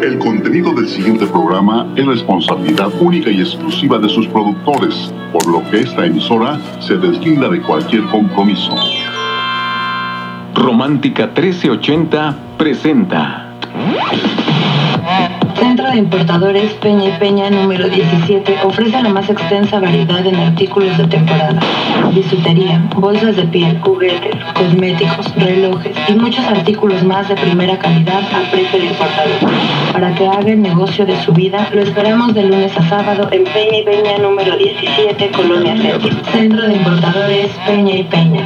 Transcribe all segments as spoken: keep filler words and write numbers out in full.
El contenido del siguiente programa es responsabilidad única y exclusiva de sus productores, por lo que esta emisora se deslinda de cualquier compromiso. Romántica trece ochenta presenta Centro de Importadores Peña y Peña número diecisiete ofrece la más extensa variedad en artículos de temporada: bisutería, bolsas de piel, juguetes, cosméticos, relojes y muchos artículos más de primera calidad a precio de importador. Para que haga el negocio de su vida, lo esperamos de lunes a sábado en Peña y Peña número diecisiete, Colonia Centro. Centro de Importadores Peña y Peña.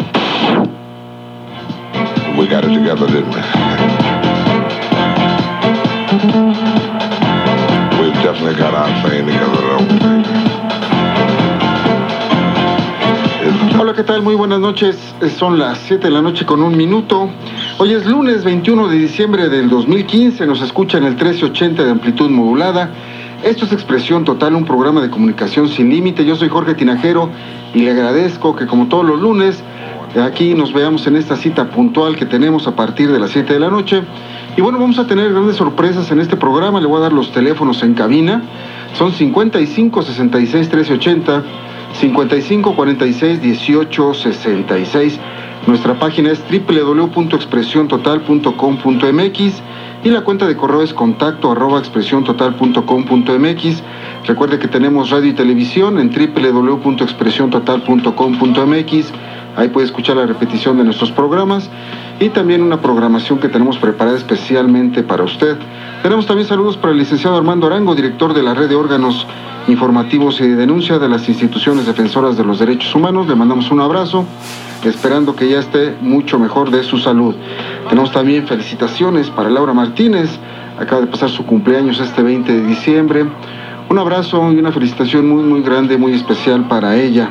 We got it together, didn't we? We've definitely got our thing together, don't we? Hola, ¿qué tal? Muy buenas noches. Son las siete de la noche con un minuto. Hoy es lunes veintiuno de diciembre del dos mil quince. Nos escucha en el trece ochenta de amplitud modulada. Esto es Expresión Total, un programa de comunicación sin límite. Yo soy Jorge Tinajero y le agradezco que, como todos los lunes, aquí nos veamos en esta cita puntual que tenemos a partir de las siete de la noche. Y bueno, vamos a tener grandes sorpresas en este programa. Le voy a dar los teléfonos en cabina. Son cincuenta y cinco, sesenta y seis, trece ochenta, cincuenta y cinco, cuarenta y seis, dieciocho, sesenta y seis. Nuestra página es doble u doble u doble u punto expresión total punto com punto m x y la cuenta de correo es contacto arroba expresión total punto com punto m x. Recuerde que tenemos radio y televisión en doble u doble u doble u punto expresión total punto com punto m x. Ahí puede escuchar la repetición de nuestros programas y también una programación que tenemos preparada especialmente para usted. Tenemos también saludos para el licenciado Armando Arango, director de la Red de Órganos Informativos y de Denuncia de las Instituciones Defensoras de los Derechos Humanos. Le mandamos un abrazo, esperando que ya esté mucho mejor de su salud. Tenemos también felicitaciones para Laura Martínez, acaba de pasar su cumpleaños este veinte de diciembre. Un abrazo y una felicitación muy muy grande, muy especial para ella.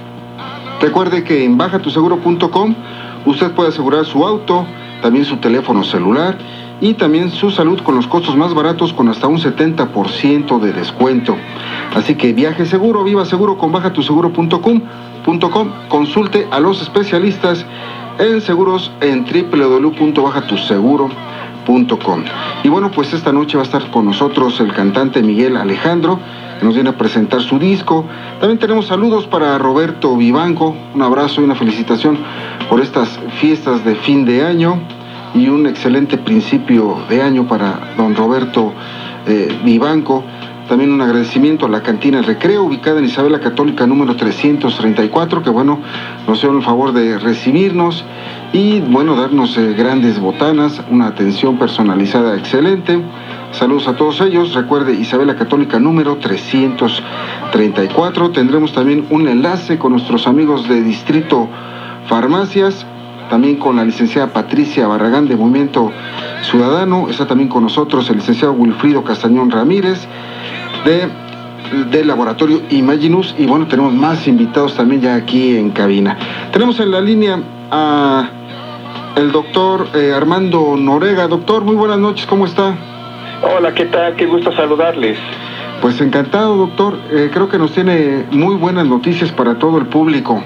Recuerde que en baja tu seguro punto com usted puede asegurar su auto, también su teléfono celular y también su salud con los costos más baratos, con hasta un setenta por ciento de descuento. Así que viaje seguro, viva seguro con baja tu seguro punto com. Consulte a los especialistas en seguros en doble u doble u doble u punto baja tu seguro punto com. Y bueno, pues esta noche va a estar con nosotros el cantante Miguel Alejandro, que nos viene a presentar su disco. También tenemos saludos para Roberto Vivanco, un abrazo y una felicitación por estas fiestas de fin de año y un excelente principio de año para don Roberto eh, Vivanco. También un agradecimiento a la Cantina El Recreo, ubicada en Isabel la Católica número trescientos treinta y cuatro, que bueno, nos hicieron el favor de recibirnos y bueno, darnos eh, grandes botanas, una atención personalizada excelente. Saludos a todos ellos. Recuerde, Isabel la Católica número trescientos treinta y cuatro. Tendremos también un enlace con nuestros amigos de Distrito Farmacias, también con la licenciada Patricia Barragán de Movimiento Ciudadano. Está también con nosotros el licenciado Wilfrido Castañón Ramírez de, del laboratorio Imaginus. Y bueno, tenemos más invitados también ya aquí en cabina. Tenemos en la línea a el doctor eh, Armando Norega. Doctor, muy buenas noches, ¿cómo está? Hola, ¿qué tal? Qué gusto saludarles. Pues encantado, doctor. Eh, creo que nos tiene muy buenas noticias para todo el público.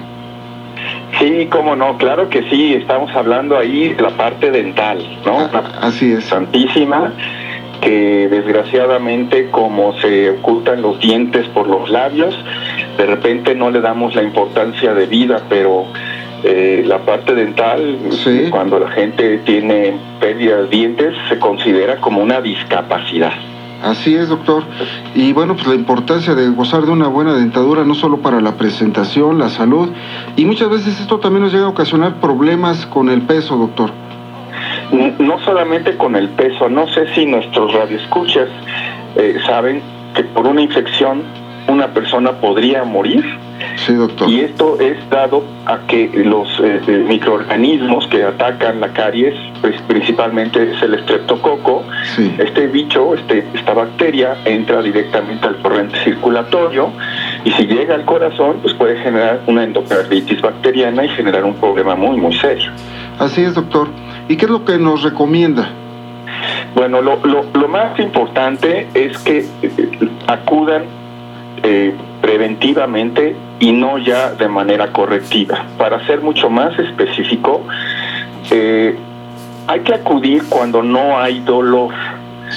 Sí, cómo no, claro que sí. Estamos hablando ahí de la parte dental, ¿no? Ah, así es. Santísima, que desgraciadamente, como se ocultan los dientes por los labios, de repente no le damos la importancia de vida, pero Eh, la parte dental, sí, cuando la gente tiene pérdida de dientes, se considera como una discapacidad. Así es, doctor. Y bueno, pues la importancia de gozar de una buena dentadura, no solo para la presentación, la salud, y muchas veces esto también nos llega a ocasionar problemas con el peso, doctor. No solamente con el peso, no sé si nuestros radioescuchas eh, saben que por una infección una persona podría morir. Sí, doctor. Y esto es dado a que los eh, microorganismos que atacan la caries, pues, principalmente es el estreptococo. Sí. Este bicho, este, esta bacteria, entra directamente al torrente circulatorio y si llega al corazón, pues puede generar una endocarditis bacteriana y generar un problema muy, muy serio. Así es, doctor. ¿Y qué es lo que nos recomienda? Bueno, lo, lo, lo más importante es que eh, acudan eh, preventivamente y no ya de manera correctiva. Para ser mucho más específico, eh, hay que acudir cuando no hay dolor. Sí.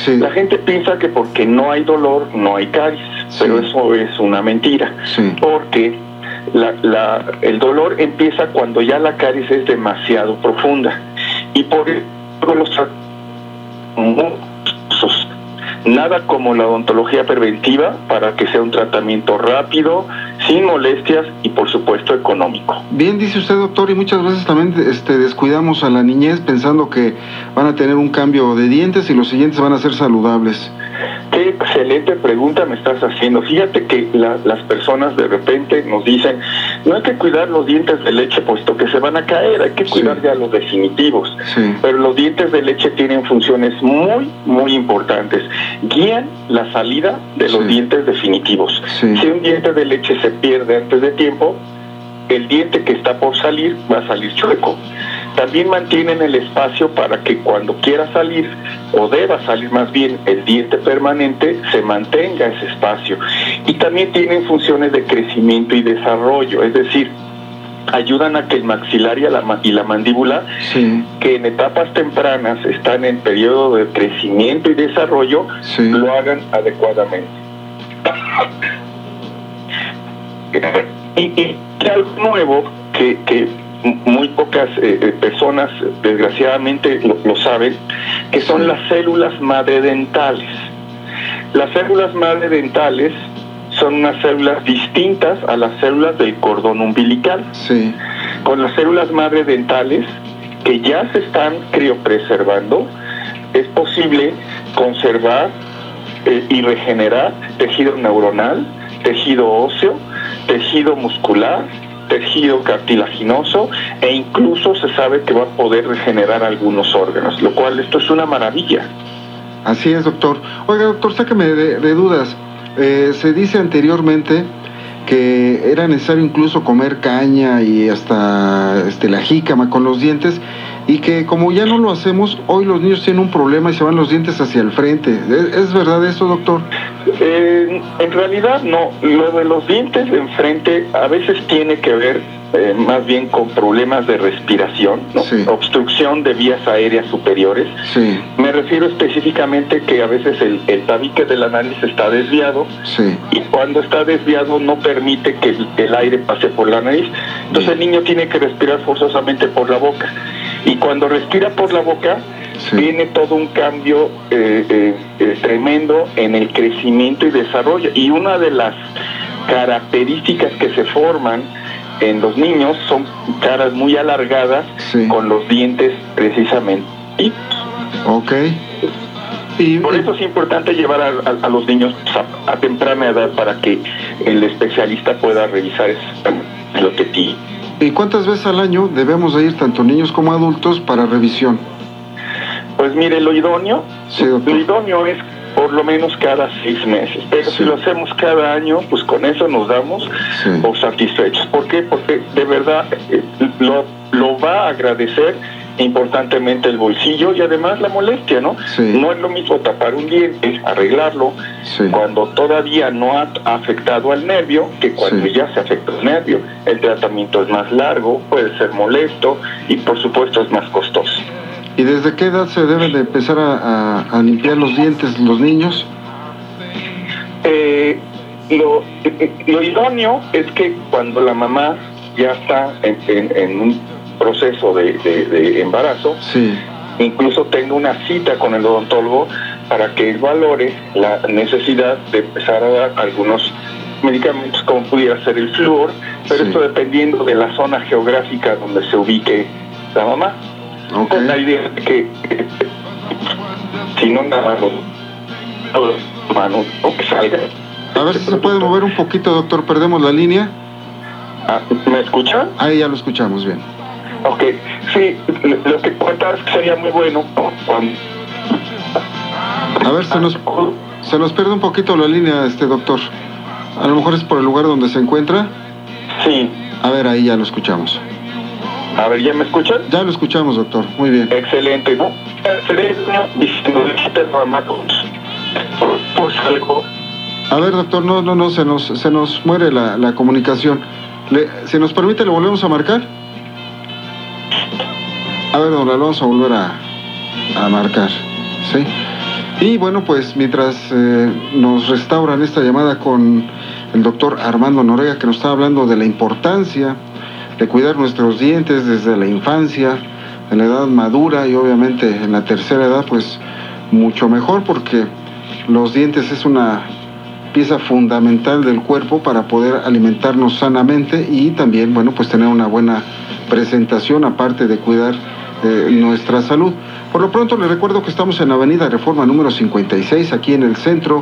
Sí. La gente piensa que porque no hay dolor, no hay caries, Sí. pero eso es una mentira. Sí. Porque la, la, el dolor empieza cuando ya la caries es demasiado profunda. Y por eso los tratamientos, nada como la odontología preventiva para que sea un tratamiento rápido, sin molestias y por supuesto económico. Bien dice usted, doctor, y muchas veces también este, descuidamos a la niñez pensando que van a tener un cambio de dientes y los siguientes van a ser saludables. Qué excelente pregunta me estás haciendo. Fíjate que la, las personas de repente nos dicen, no hay que cuidar los dientes de leche puesto que se van a caer, hay que Sí. cuidar ya los definitivos. Sí. Pero los dientes de leche tienen funciones muy, muy importantes. Guían la salida de los Sí. dientes definitivos. Sí. Si un diente de leche se pierde antes de tiempo, el diente que está por salir va a salir chueco. También mantienen el espacio para que cuando quiera salir, o deba salir más bien, el diente permanente, se mantenga ese espacio. Y también tienen funciones de crecimiento y desarrollo, es decir, ayudan a que el maxilar y la, y la mandíbula, Sí. que en etapas tempranas están en periodo de crecimiento y desarrollo, Sí. lo hagan adecuadamente. Y, y algo nuevo que, que muy pocas eh, personas desgraciadamente lo, lo saben, que son Sí. las células madre dentales. Las células madre dentales son unas células distintas a las células del cordón umbilical. Sí. Con las células madre dentales, que ya se están criopreservando, es posible conservar eh, y regenerar tejido neuronal, tejido óseo, tejido muscular, tejido cartilaginoso, e incluso se sabe que va a poder regenerar algunos órganos, lo cual esto es una maravilla. Así es, doctor. Oiga, doctor, sáqueme de, de dudas. Eh, se dice anteriormente que era necesario incluso comer caña y hasta este, la jícama con los dientes, y que como ya no lo hacemos, hoy los niños tienen un problema y se van los dientes hacia el frente. ¿Es, es verdad eso, doctor? Eh, en realidad no, lo de los dientes de enfrente a veces tiene que ver eh, más bien con problemas de respiración, ¿no? Sí. Obstrucción de vías aéreas superiores. Sí. Me refiero específicamente que a veces el, el tabique de la nariz está desviado, Sí. y cuando está desviado no permite que el, el aire pase por la nariz. Entonces el niño tiene que respirar forzosamente por la boca. Y cuando respira por la boca, Sí. viene todo un cambio eh, eh, eh, tremendo en el crecimiento y desarrollo. Y una de las características que se forman en los niños son caras muy alargadas, Sí. con los dientes precisamente. Y Ok. Y, por eso es importante llevar a, a- a los niños a, a temprana edad para que el especialista pueda revisar eso, lo que ti. ¿Y cuántas veces al año debemos de ir tanto niños como adultos para revisión? Pues mire, lo idóneo, Sí, doctor. lo idóneo es por lo menos cada seis meses, pero Sí. si lo hacemos cada año, pues con eso nos damos Sí. por satisfechos. ¿Por qué? Porque de verdad eh, lo, lo va a agradecer importantemente el bolsillo y además la molestia, ¿no? Sí. No es lo mismo tapar un diente, arreglarlo, Sí. cuando todavía no ha afectado al nervio, que cuando Sí. ya se afecta el nervio. El tratamiento es más largo, puede ser molesto y por supuesto es más costoso. ¿Y desde qué edad se deben de empezar a, a- a limpiar los dientes los niños? Eh, lo, eh, lo idóneo es que cuando la mamá ya está en, en- en un proceso de, de- de embarazo, Sí. incluso tenga una cita con el odontólogo para que él valore la necesidad de empezar a dar algunos medicamentos como pudiera ser el flúor, pero Sí. esto dependiendo de la zona geográfica donde se ubique la mamá. Ok. Con la idea de que eh, si no nada más los manos o que salga. A ver si se puede mover un poquito, doctor. Perdemos la línea. Ah, ¿me escucha? Ahí ya lo escuchamos bien. Ok, sí, lo lo que cuentas sería muy bueno cuando... A ver, se nos, se nos pierde un poquito la línea, este doctor. A lo mejor es por el lugar donde se encuentra. Sí, A ver, ahí ya lo escuchamos. a ver, ¿ya me escuchan? Ya lo escuchamos, doctor. Muy bien. Excelente, ¿no? Excelente, ¿no? Diciendo, dijiste normal, pues algo... A ver, doctor, no, no, no, se nos, se nos muere la, la comunicación. Le, si nos permite, ¿le volvemos a marcar? A ver, don Lalo, vamos a volver a, a marcar. ¿Sí? Y bueno, pues mientras eh, nos restauran esta llamada con el doctor Armando Noriega, que nos está hablando de la importancia de cuidar nuestros dientes desde la infancia, en la edad madura y obviamente en la tercera edad, pues mucho mejor, porque los dientes es una pieza fundamental del cuerpo para poder alimentarnos sanamente y también, bueno, pues tener una buena presentación, aparte de cuidar eh, nuestra salud. Por lo pronto les recuerdo que estamos en la Avenida Reforma número cincuenta y seis, aquí en el centro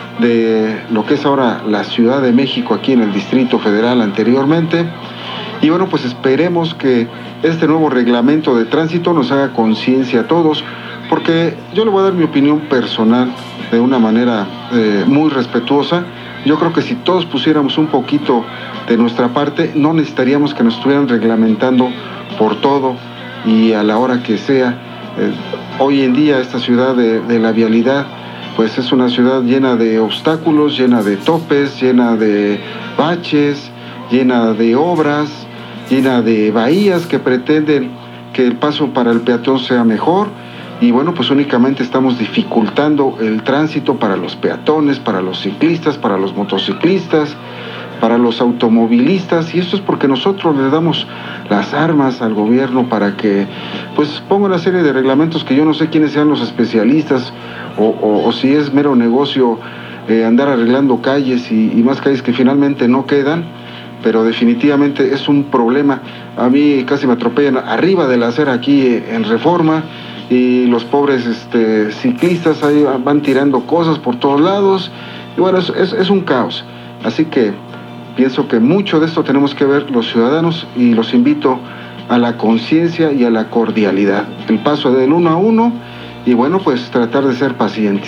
de lo que es ahora la Ciudad de México, aquí en el Distrito Federal anteriormente. Y bueno, pues esperemos que este nuevo reglamento de tránsito nos haga conciencia a todos, porque yo le voy a dar mi opinión personal de una manera eh, muy respetuosa. Yo creo que si todos pusiéramos un poquito de nuestra parte, no necesitaríamos que nos estuvieran reglamentando por todo y a la hora que sea. Eh, hoy en día esta ciudad de, de la vialidad, pues es una ciudad llena de obstáculos, llena de topes, llena de baches, llena de obras, llena de bahías que pretenden que el paso para el peatón sea mejor. Y bueno, pues únicamente estamos dificultando el tránsito para los peatones, para los ciclistas, para los motociclistas, para los automovilistas, y esto es porque nosotros le damos las armas al gobierno para que pues ponga una serie de reglamentos que yo no sé quiénes sean los especialistas o, o, o si es mero negocio eh, andar arreglando calles y, y más calles que finalmente no quedan, pero definitivamente es un problema. A mí casi me atropellan arriba de la acera aquí en Reforma, y los pobres este, ciclistas ahí van tirando cosas por todos lados, y bueno, es, es, es un caos. Así que pienso que mucho de esto tenemos que ver los ciudadanos, y los invito a la conciencia y a la cordialidad. El paso del uno a uno, y bueno, pues tratar de ser pacientes.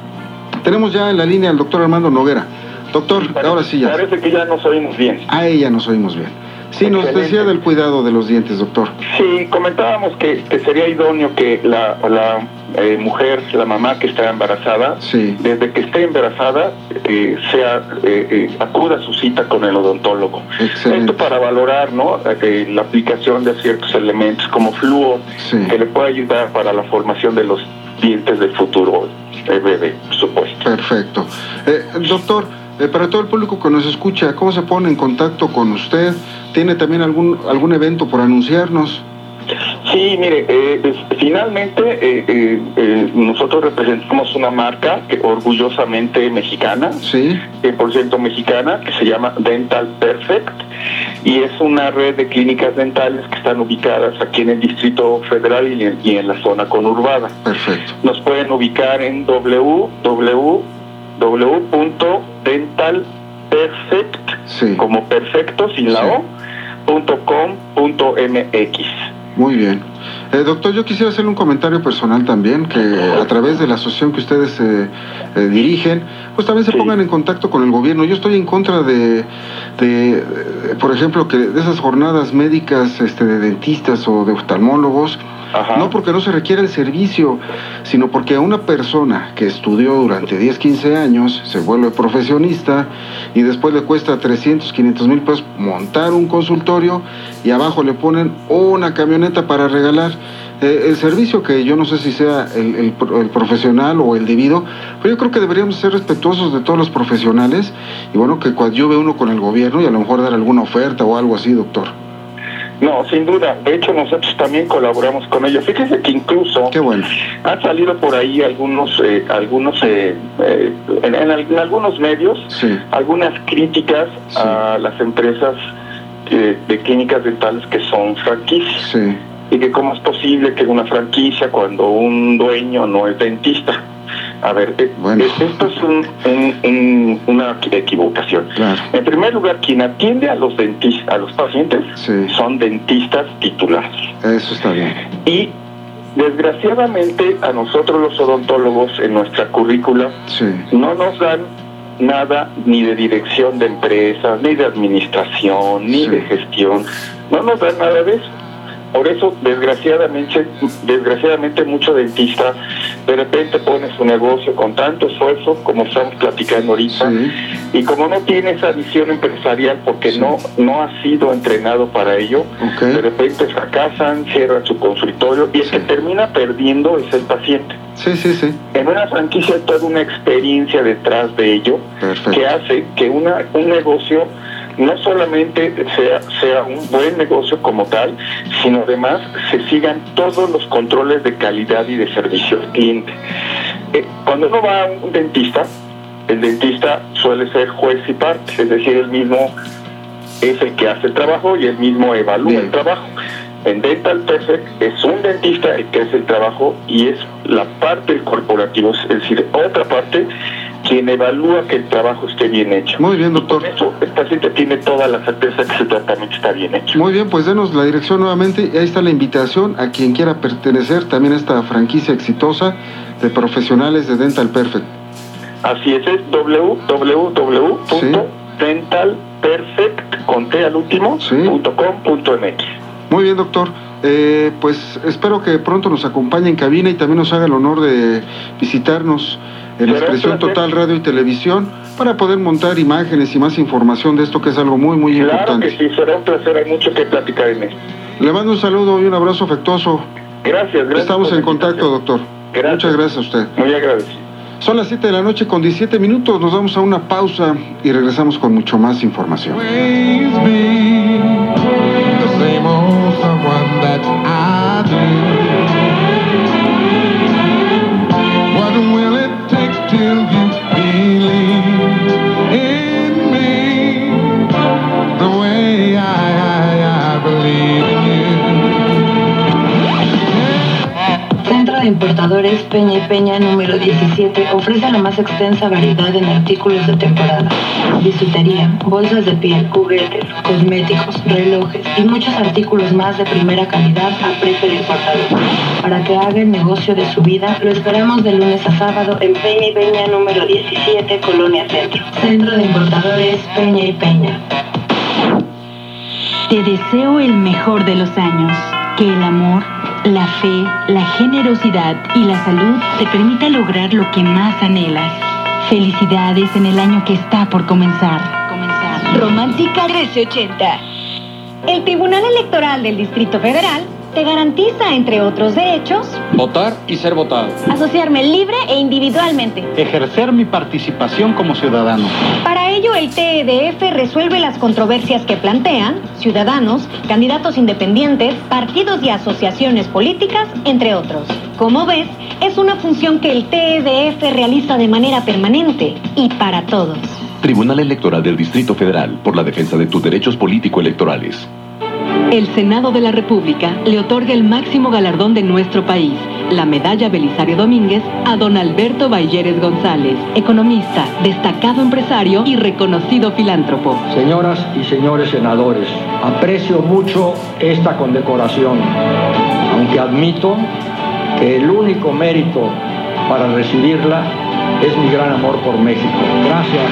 Tenemos ya en la línea al doctor Armando Noguera. Doctor, parece, ahora sí ya. Parece que ya nos oímos bien. Ah, ya nos oímos bien. Sí, excelente. Nos decía del cuidado de los dientes, doctor. Sí, comentábamos que, que sería idóneo que la, la eh, mujer, la mamá que está embarazada, sí, desde que esté embarazada, eh, sea eh, eh, acuda a su cita con el odontólogo. Excelente. Esto para valorar, ¿no?, eh, la aplicación de ciertos elementos como flúor, sí, que le puede ayudar para la formación de los dientes del futuro eh, bebé, por supuesto. Perfecto. Eh, doctor, Eh, para todo el público que nos escucha, ¿cómo se pone en contacto con usted? ¿Tiene también algún algún evento por anunciarnos? Sí, mire, eh, es, finalmente eh, eh, eh, nosotros representamos una marca que orgullosamente mexicana, sí, cien por ciento mexicana, que se llama Dental Perfect, y es una red de clínicas dentales que están ubicadas aquí en el Distrito Federal y en, y en la zona conurbada. Perfecto. Nos pueden ubicar en w w w punto dental perfect, sí, como perfecto sin la sí, o, punto com punto m x. Muy bien. Eh, doctor, yo quisiera hacerle un comentario personal también, que a través de la asociación que ustedes eh, eh, dirigen, pues también se sí. pongan en contacto con el gobierno. Yo estoy en contra de, de, de por ejemplo, que de esas jornadas médicas este, de dentistas o de oftalmólogos. Ajá. No porque no se requiera el servicio, sino porque a una persona que estudió durante diez, quince años, se vuelve profesionista y después le cuesta trescientos, quinientos mil pesos montar un consultorio y abajo le ponen una camioneta para regalar. Eh, el servicio, que yo no sé si sea el, el, el profesional o el debido, pero yo creo que deberíamos ser respetuosos de todos los profesionales y bueno, que coadyuve uno con el gobierno y a lo mejor dar alguna oferta o algo así, doctor. No, sin duda. De hecho, nosotros también colaboramos con ellos. Fíjese que incluso Qué bueno. han salido por ahí algunos, eh, algunos eh, eh, en, en, en algunos medios, sí, algunas críticas sí. a las empresas eh, de clínicas dentales que son franquicias. Sí. Y que cómo es posible que una franquicia cuando un dueño no es dentista. A ver, bueno. esto es un, un, un, una equivocación. Claro. En primer lugar, quien atiende a los dentistas, a los pacientes, sí, son dentistas titulares. Eso está bien. Y desgraciadamente a nosotros los odontólogos en nuestra currícula sí, no nos dan nada ni de dirección de empresas, ni de administración, ni sí, de gestión. No nos dan nada de eso. Por eso, desgraciadamente, desgraciadamente mucho dentista de repente pone su negocio con tanto esfuerzo, como estamos platicando ahorita, Sí. y como no tiene esa visión empresarial porque Sí. no, no ha sido entrenado para ello, Ok. de repente fracasan, cierran su consultorio, y el Sí. que termina perdiendo es el paciente. Sí, sí, sí. En una franquicia hay toda una experiencia detrás de ello, Perfecto. que hace que una, un negocio no solamente sea, sea un buen negocio como tal, sino además se sigan todos los controles de calidad y de servicio al cliente. Eh, cuando uno va a un dentista, el dentista suele ser juez y parte, es decir, el mismo es el que hace el trabajo y el mismo evalúa Bien. el trabajo. En Dental Perfect es un dentista el que hace el trabajo y es la parte del corporativo, es decir, otra parte quien evalúa que el trabajo esté bien hecho. Muy bien, Y doctor. por eso el paciente tiene toda la certeza que su tratamiento está bien hecho. Muy bien, pues denos la dirección nuevamente y ahí está la invitación a quien quiera pertenecer también a esta franquicia exitosa de profesionales de Dental Perfect. Así es, es doble u doble u doble u punto dental perfect con T al último, Sí. punto com punto m x. Muy bien, doctor. Eh, pues espero que pronto nos acompañe en cabina y también nos haga el honor de visitarnos en Será un Expresión placer. Total Radio y Televisión para poder montar imágenes y más información de esto que es algo muy, muy Claro importante. que sí, será un placer, hay mucho que platicar en esto. Le mando un saludo y un abrazo afectuoso. Gracias, gracias. Estamos por en la contacto, invitación. doctor. Gracias. Muchas gracias a usted. Muy agradecido. Son las siete de la noche con diecisiete minutos. Nos vamos a una pausa y regresamos con mucho más información. Always be the same old someone that I do. What will it take till you believe in me the way I, I, I believe in you? Centro de Importadores Peña y Peña número diecisiete ofrece la más extensa variedad en artículos de temporada. Bisutería, bolsas de piel, juguetes, cosméticos, relojes y muchos artículos más de primera calidad a precio de importador. Para que haga el negocio de su vida, lo esperamos de lunes a sábado en Peña y Peña número diecisiete, Colonia Centro. Centro de Importadores Peña y Peña. Te deseo el mejor de los años. Que el amor, la fe, la generosidad y la salud te permita lograr lo que más anhelas. Felicidades en el año que está por comenzar. Comenzar. Romántica trece ochenta. El Tribunal Electoral del Distrito Federal te garantiza, entre otros derechos, Votar y ser votado. asociarme libre e individualmente. Ejercer mi participación como ciudadano. Para ello, el T E D F resuelve las controversias que plantean ciudadanos, candidatos independientes, partidos y asociaciones políticas, entre otros. Como ves, es una función que el T E D F realiza de manera permanente y para todos. Tribunal Electoral del Distrito Federal, por la defensa de tus derechos político-electorales. El Senado de la República le otorga el máximo galardón de nuestro país, la Medalla Belisario Domínguez, a don Alberto Balleres González, economista, destacado empresario y reconocido filántropo. Señoras y señores senadores, aprecio mucho esta condecoración, aunque admito que el único mérito para recibirla es mi gran amor por México. Gracias.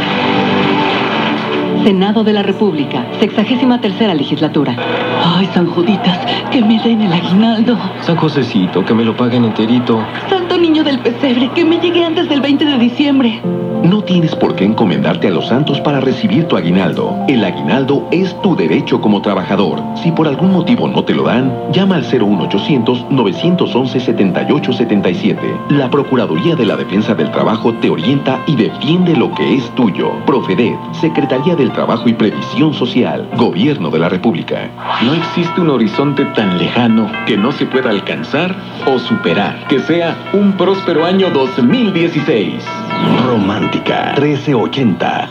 Senado de la República, sexagésima tercera legislatura. Ay, San Juditas, que me den el aguinaldo. San Josecito, que me lo paguen enterito. Santo Niño del Pesebre, que me llegue antes del veinte de diciembre. No tienes por qué encomendarte a los santos para recibir tu aguinaldo. El aguinaldo es tu derecho como trabajador. Si por algún motivo no te lo dan, llama al cero uno ochocientos, novecientos once, setenta y ocho setenta y siete. La Procuraduría de la Defensa del Trabajo te orienta y defiende lo que es tuyo. Profedet, Secretaría del Trabajo y Previsión Social, Gobierno de la República. No existe un horizonte tan lejano que no se pueda alcanzar o superar. Que sea un próspero año dos mil dieciséis. Romántica trece ochenta.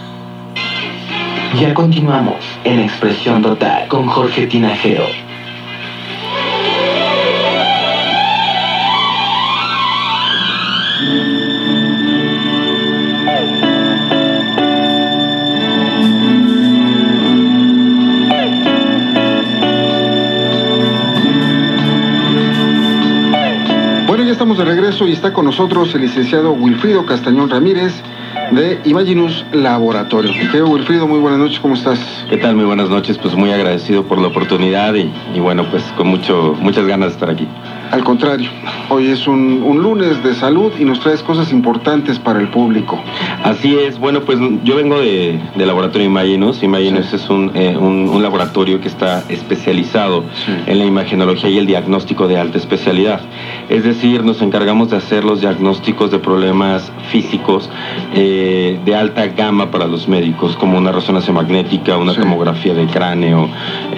Ya continuamos en Expresión Total con Jorge Tinajero. Bueno, ya estamos de regreso y está con nosotros el licenciado Wilfrido Castañón Ramírez de Imaginus Laboratorio. Querido Wilfrido, muy buenas noches, ¿cómo estás? ¿Qué tal? Muy buenas noches, pues muy agradecido por la oportunidad y, y bueno, pues con mucho, muchas ganas de estar aquí. Al contrario, hoy es un, un lunes de salud y nos traes cosas importantes para el público. Así es, bueno, pues yo vengo de, de Laboratorio Imagenus. Imagenus sí. es un, eh, un, un laboratorio que está especializado sí. en la imagenología y el diagnóstico de alta especialidad. Es decir, nos encargamos de hacer los diagnósticos de problemas físicos eh, de alta gama para los médicos, como una resonancia magnética, una sí. tomografía del cráneo,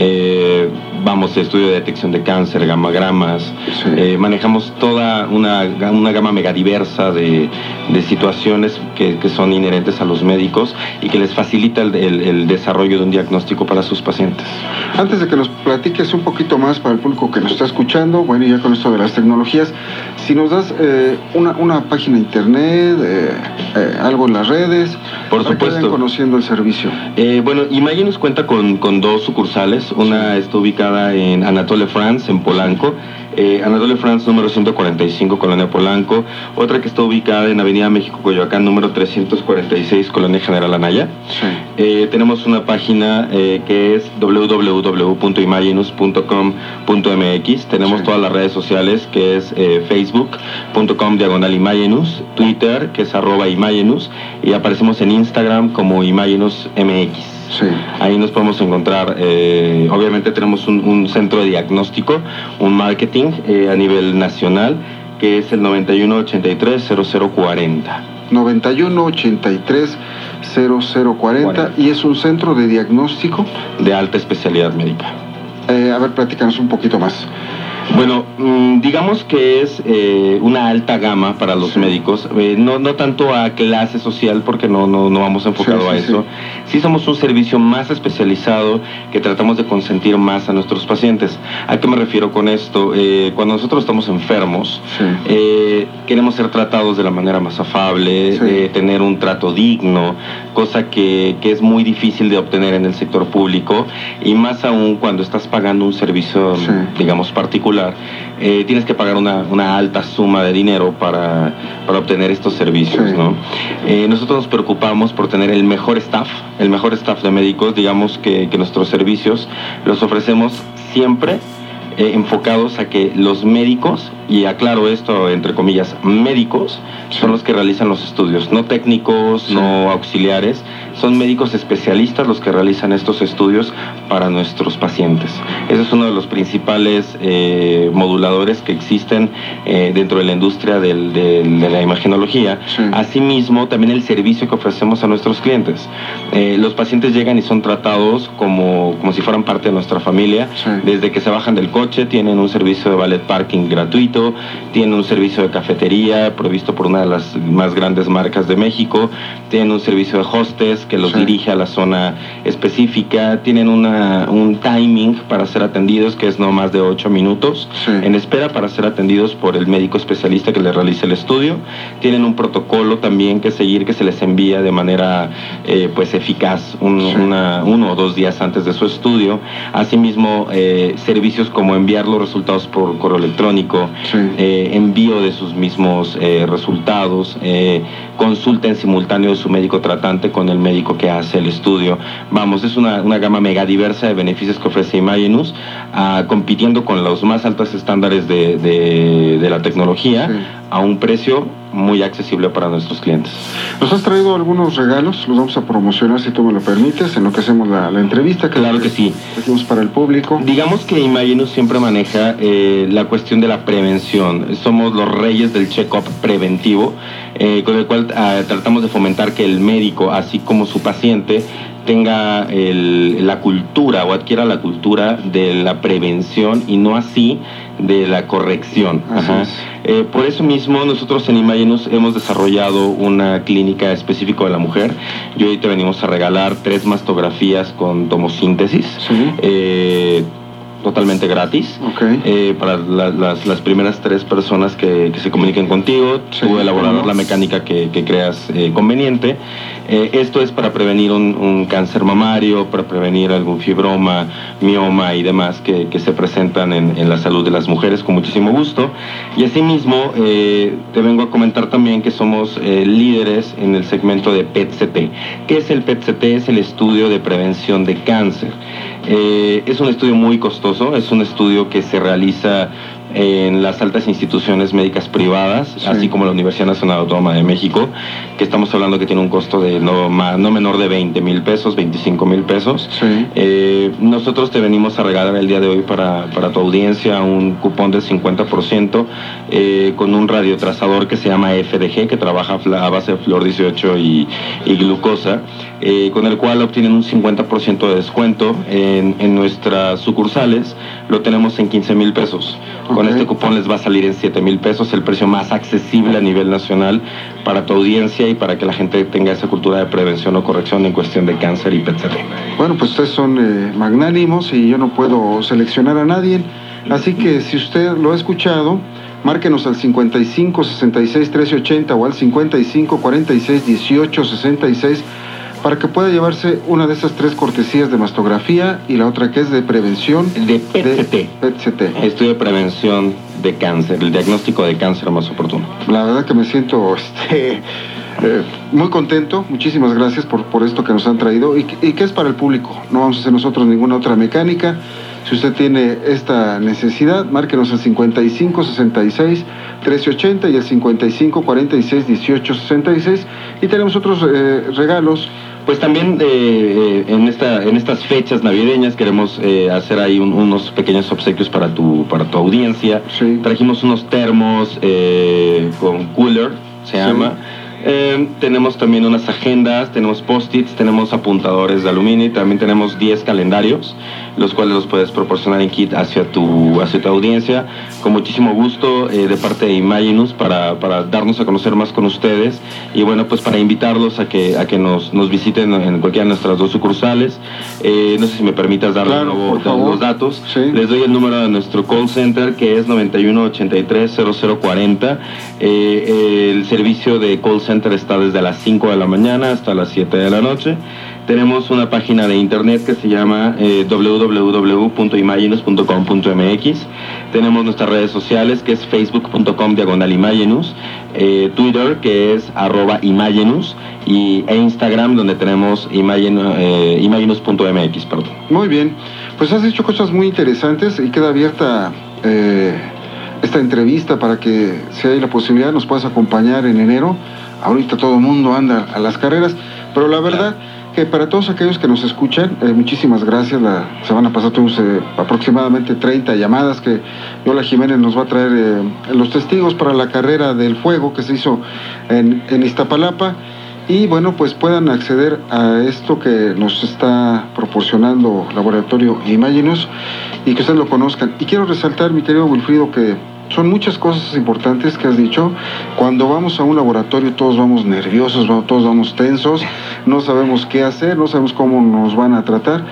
eh, vamos, estudio de detección de cáncer, gamagramas. Sí. Eh, manejamos toda una, una gama megadiversa de, de situaciones que, que son inherentes a los médicos y que les facilita el, el, el desarrollo de un diagnóstico para sus pacientes. Antes de que nos platiques un poquito más para el público que nos está escuchando, bueno, ya con esto de las tecnologías, si nos das eh, una, una página de internet, eh, eh, algo en las redes, por para supuesto, que vayan conociendo el servicio. Eh, bueno, Imagenus cuenta con, con dos sucursales. Una sí. está ubicada en Anatole France, en Polanco. Eh, Anatole France número ciento cuarenta y cinco, Colonia Polanco. Otra que está ubicada en Avenida México, Coyoacán, número trescientos cuarenta y seis, Colonia General Anaya. Sí. Eh, tenemos una página eh, que es doble u doble u doble u punto imagenus punto com punto m x. Tenemos sí. todas las redes sociales, que es eh, facebook punto com diagonal Imagenus, Twitter, que es arroba Imagenus, y aparecemos en Instagram como Imagenus M X. Sí. Ahí nos podemos encontrar, eh, obviamente tenemos un, un centro de diagnóstico, un marketing eh, a nivel nacional, que es el noventa y uno ochenta y tres cero cero cuarenta. noventa y uno ochenta y tres cero cero cuarenta, y es un centro de diagnóstico de alta especialidad médica. Eh, a ver, platícanos un poquito más. Bueno, digamos que es eh, una alta gama para los sí. médicos, eh, no, no tanto a clase social, porque no, no, no vamos enfocado sí, sí, a eso. Sí. sí somos un servicio más especializado que tratamos de consentir más a nuestros pacientes. ¿A qué me refiero con esto? Eh, cuando nosotros estamos enfermos, sí. eh, queremos ser tratados de la manera más afable, sí. eh, tener un trato digno, cosa que, que es muy difícil de obtener en el sector público, y más aún cuando estás pagando un servicio, sí. digamos, particular. Eh, tienes que pagar una, una alta suma de dinero para, para obtener estos servicios, sí. ¿no? Eh, nosotros nos preocupamos por tener el mejor staff, el mejor staff de médicos. Digamos que, que nuestros servicios los ofrecemos siempre eh, enfocados a que los médicos, y aclaro esto entre comillas, médicos, sí. son los que realizan los estudios, no técnicos, sí. no auxiliares, son médicos especialistas los que realizan estos estudios para nuestros pacientes. Ese es uno de los principales eh, moduladores que existen eh, dentro de la industria del, del, de la imagenología. Sí. Asimismo, también el servicio que ofrecemos a nuestros clientes. Eh, los pacientes llegan y son tratados como, como si fueran parte de nuestra familia. Sí. Desde que se bajan del coche, tienen un servicio de valet parking gratuito, tienen un servicio de cafetería provisto por una de las más grandes marcas de México, tienen un servicio de hostess que los sí. dirige a la zona específica, tienen una, un timing para ser atendidos que es no más de ocho minutos sí. en espera para ser atendidos por el médico especialista que les realice el estudio. Tienen un protocolo también que seguir, que se les envía de manera eh, pues eficaz un, sí. una, uno o dos días antes de su estudio. Asimismo, eh, servicios como enviar los resultados por correo electrónico, sí. eh, envío de sus mismos eh, resultados, eh, consulta en simultáneo de su médico tratante con el médico que hace el estudio. Vamos, es una, una gama mega diversa de beneficios que ofrece Imagenus, uh, compitiendo con los más altos estándares de, de, de la tecnología, sí. a un precio muy accesible para nuestros clientes. Nos has traído algunos regalos, los vamos a promocionar si tú me lo permites, en lo que hacemos la, la entrevista. Que claro que sí. Hacemos para el público. Digamos que Imagenus siempre maneja eh, la cuestión de la prevención. Somos los reyes del check-up preventivo, eh, con el cual eh, tratamos de fomentar que el médico, así como su paciente, tenga el, la cultura o adquiera la cultura de la prevención y no así de la corrección. Ajá. Eh, por eso mismo nosotros en Imagenus hemos desarrollado una clínica específica de la mujer y hoy te venimos a regalar tres mastografías con tomosíntesis. Sí. Eh, totalmente gratis, okay. eh, para la, las, las primeras tres personas que, que se comuniquen contigo. Sí, tú elaborarás la mecánica que, que creas eh, conveniente. Eh, esto es para prevenir un, un cáncer mamario, para prevenir algún fibroma, mioma y demás que, que se presentan en, en la salud de las mujeres, con muchísimo gusto. Y asimismo, eh, te vengo a comentar también que somos eh, líderes en el segmento de P E T C T. ¿Qué es el P E T C T? Es el estudio de prevención de cáncer. Eh, es un estudio muy costoso, es un estudio que se realiza en las altas instituciones médicas privadas, sí. así como la Universidad Nacional Autónoma de México, que estamos hablando que tiene un costo de no, más, no menor de veinte mil pesos, veinticinco mil pesos. Sí. Eh, nosotros te venimos a regalar el día de hoy para, para tu audiencia un cupón del cincuenta por ciento eh, con un radiotrazador que se llama F D G, que trabaja a base de flor dieciocho y, y glucosa, eh, con el cual obtienen un cincuenta por ciento de descuento en, en nuestras sucursales. Lo tenemos en quince mil pesos. Okay. Con este cupón les va a salir en siete mil pesos, el precio más accesible a nivel nacional para tu audiencia y para que la gente tenga esa cultura de prevención o corrección en cuestión de cáncer y P E T C T. Bueno, pues ustedes son eh, magnánimos y yo no puedo seleccionar a nadie, así que si usted lo ha escuchado, márquenos al cincuenta y cinco, sesenta y seis, trece ochenta o al cincuenta y cinco, cuarenta y seis, dieciocho, sesenta y seis para que pueda llevarse una de esas tres cortesías de mastografía y la otra que es de prevención de P E T C T. De P E T C T. Estudio de prevención de cáncer, el diagnóstico de cáncer más oportuno. La verdad que me siento este, eh, muy contento. Muchísimas gracias por, por esto que nos han traído y, y que es para el público. No vamos a hacer nosotros ninguna otra mecánica. Si usted tiene esta necesidad, márquenos al cincuenta y cinco, sesenta y seis, trece ochenta y el cincuenta y cinco, cuarenta y seis, dieciocho, sesenta y seis y tenemos otros eh, regalos. Pues también eh, en esta en estas fechas navideñas queremos eh, hacer ahí un, unos pequeños obsequios para tu para tu audiencia. Sí. Trajimos unos termos eh, con cooler, se llama. Sí. Eh, tenemos también unas agendas, tenemos post-its, tenemos apuntadores de aluminio y también tenemos diez calendarios, los cuales los puedes proporcionar en kit hacia tu, hacia tu audiencia, con muchísimo gusto eh, de parte de Imaginus para, para darnos a conocer más con ustedes y bueno, pues para invitarlos a que, a que nos, nos visiten en cualquiera de nuestras dos sucursales. Eh, no sé si me permitas darles claro, nuevo, los datos. Sí. Les doy el número de nuestro call center que es noventa y uno, ochenta y tres, cero cero cuarenta. Eh, el servicio de call center está desde las cinco de la mañana hasta las siete de la noche. Tenemos una página de internet que se llama eh, doble u doble u doble u punto imaginus punto com punto m x. Tenemos nuestras redes sociales que es facebook punto com diagonal imaginus, eh, Twitter que es arroba imaginus y e Instagram donde tenemos imaginus, eh, imaginus punto m x. Perdón. Muy bien, pues has hecho cosas muy interesantes y queda abierta eh, esta entrevista para que si hay la posibilidad nos puedas acompañar en enero. Ahorita todo el mundo anda a las carreras, pero la verdad que para todos aquellos que nos escuchan, eh, muchísimas gracias. La semana pasada tuvimos eh, aproximadamente treinta llamadas que Yola Jiménez nos va a traer eh, los testigos para la carrera del fuego que se hizo en, en Iztapalapa. Y bueno, pues puedan acceder a esto que nos está proporcionando Laboratorio Imaginus y que ustedes lo conozcan. Y quiero resaltar, mi querido Wilfrido, que son muchas cosas importantes que has dicho. Cuando vamos a un laboratorio todos vamos nerviosos, todos vamos tensos, no sabemos qué hacer, no sabemos cómo nos van a tratar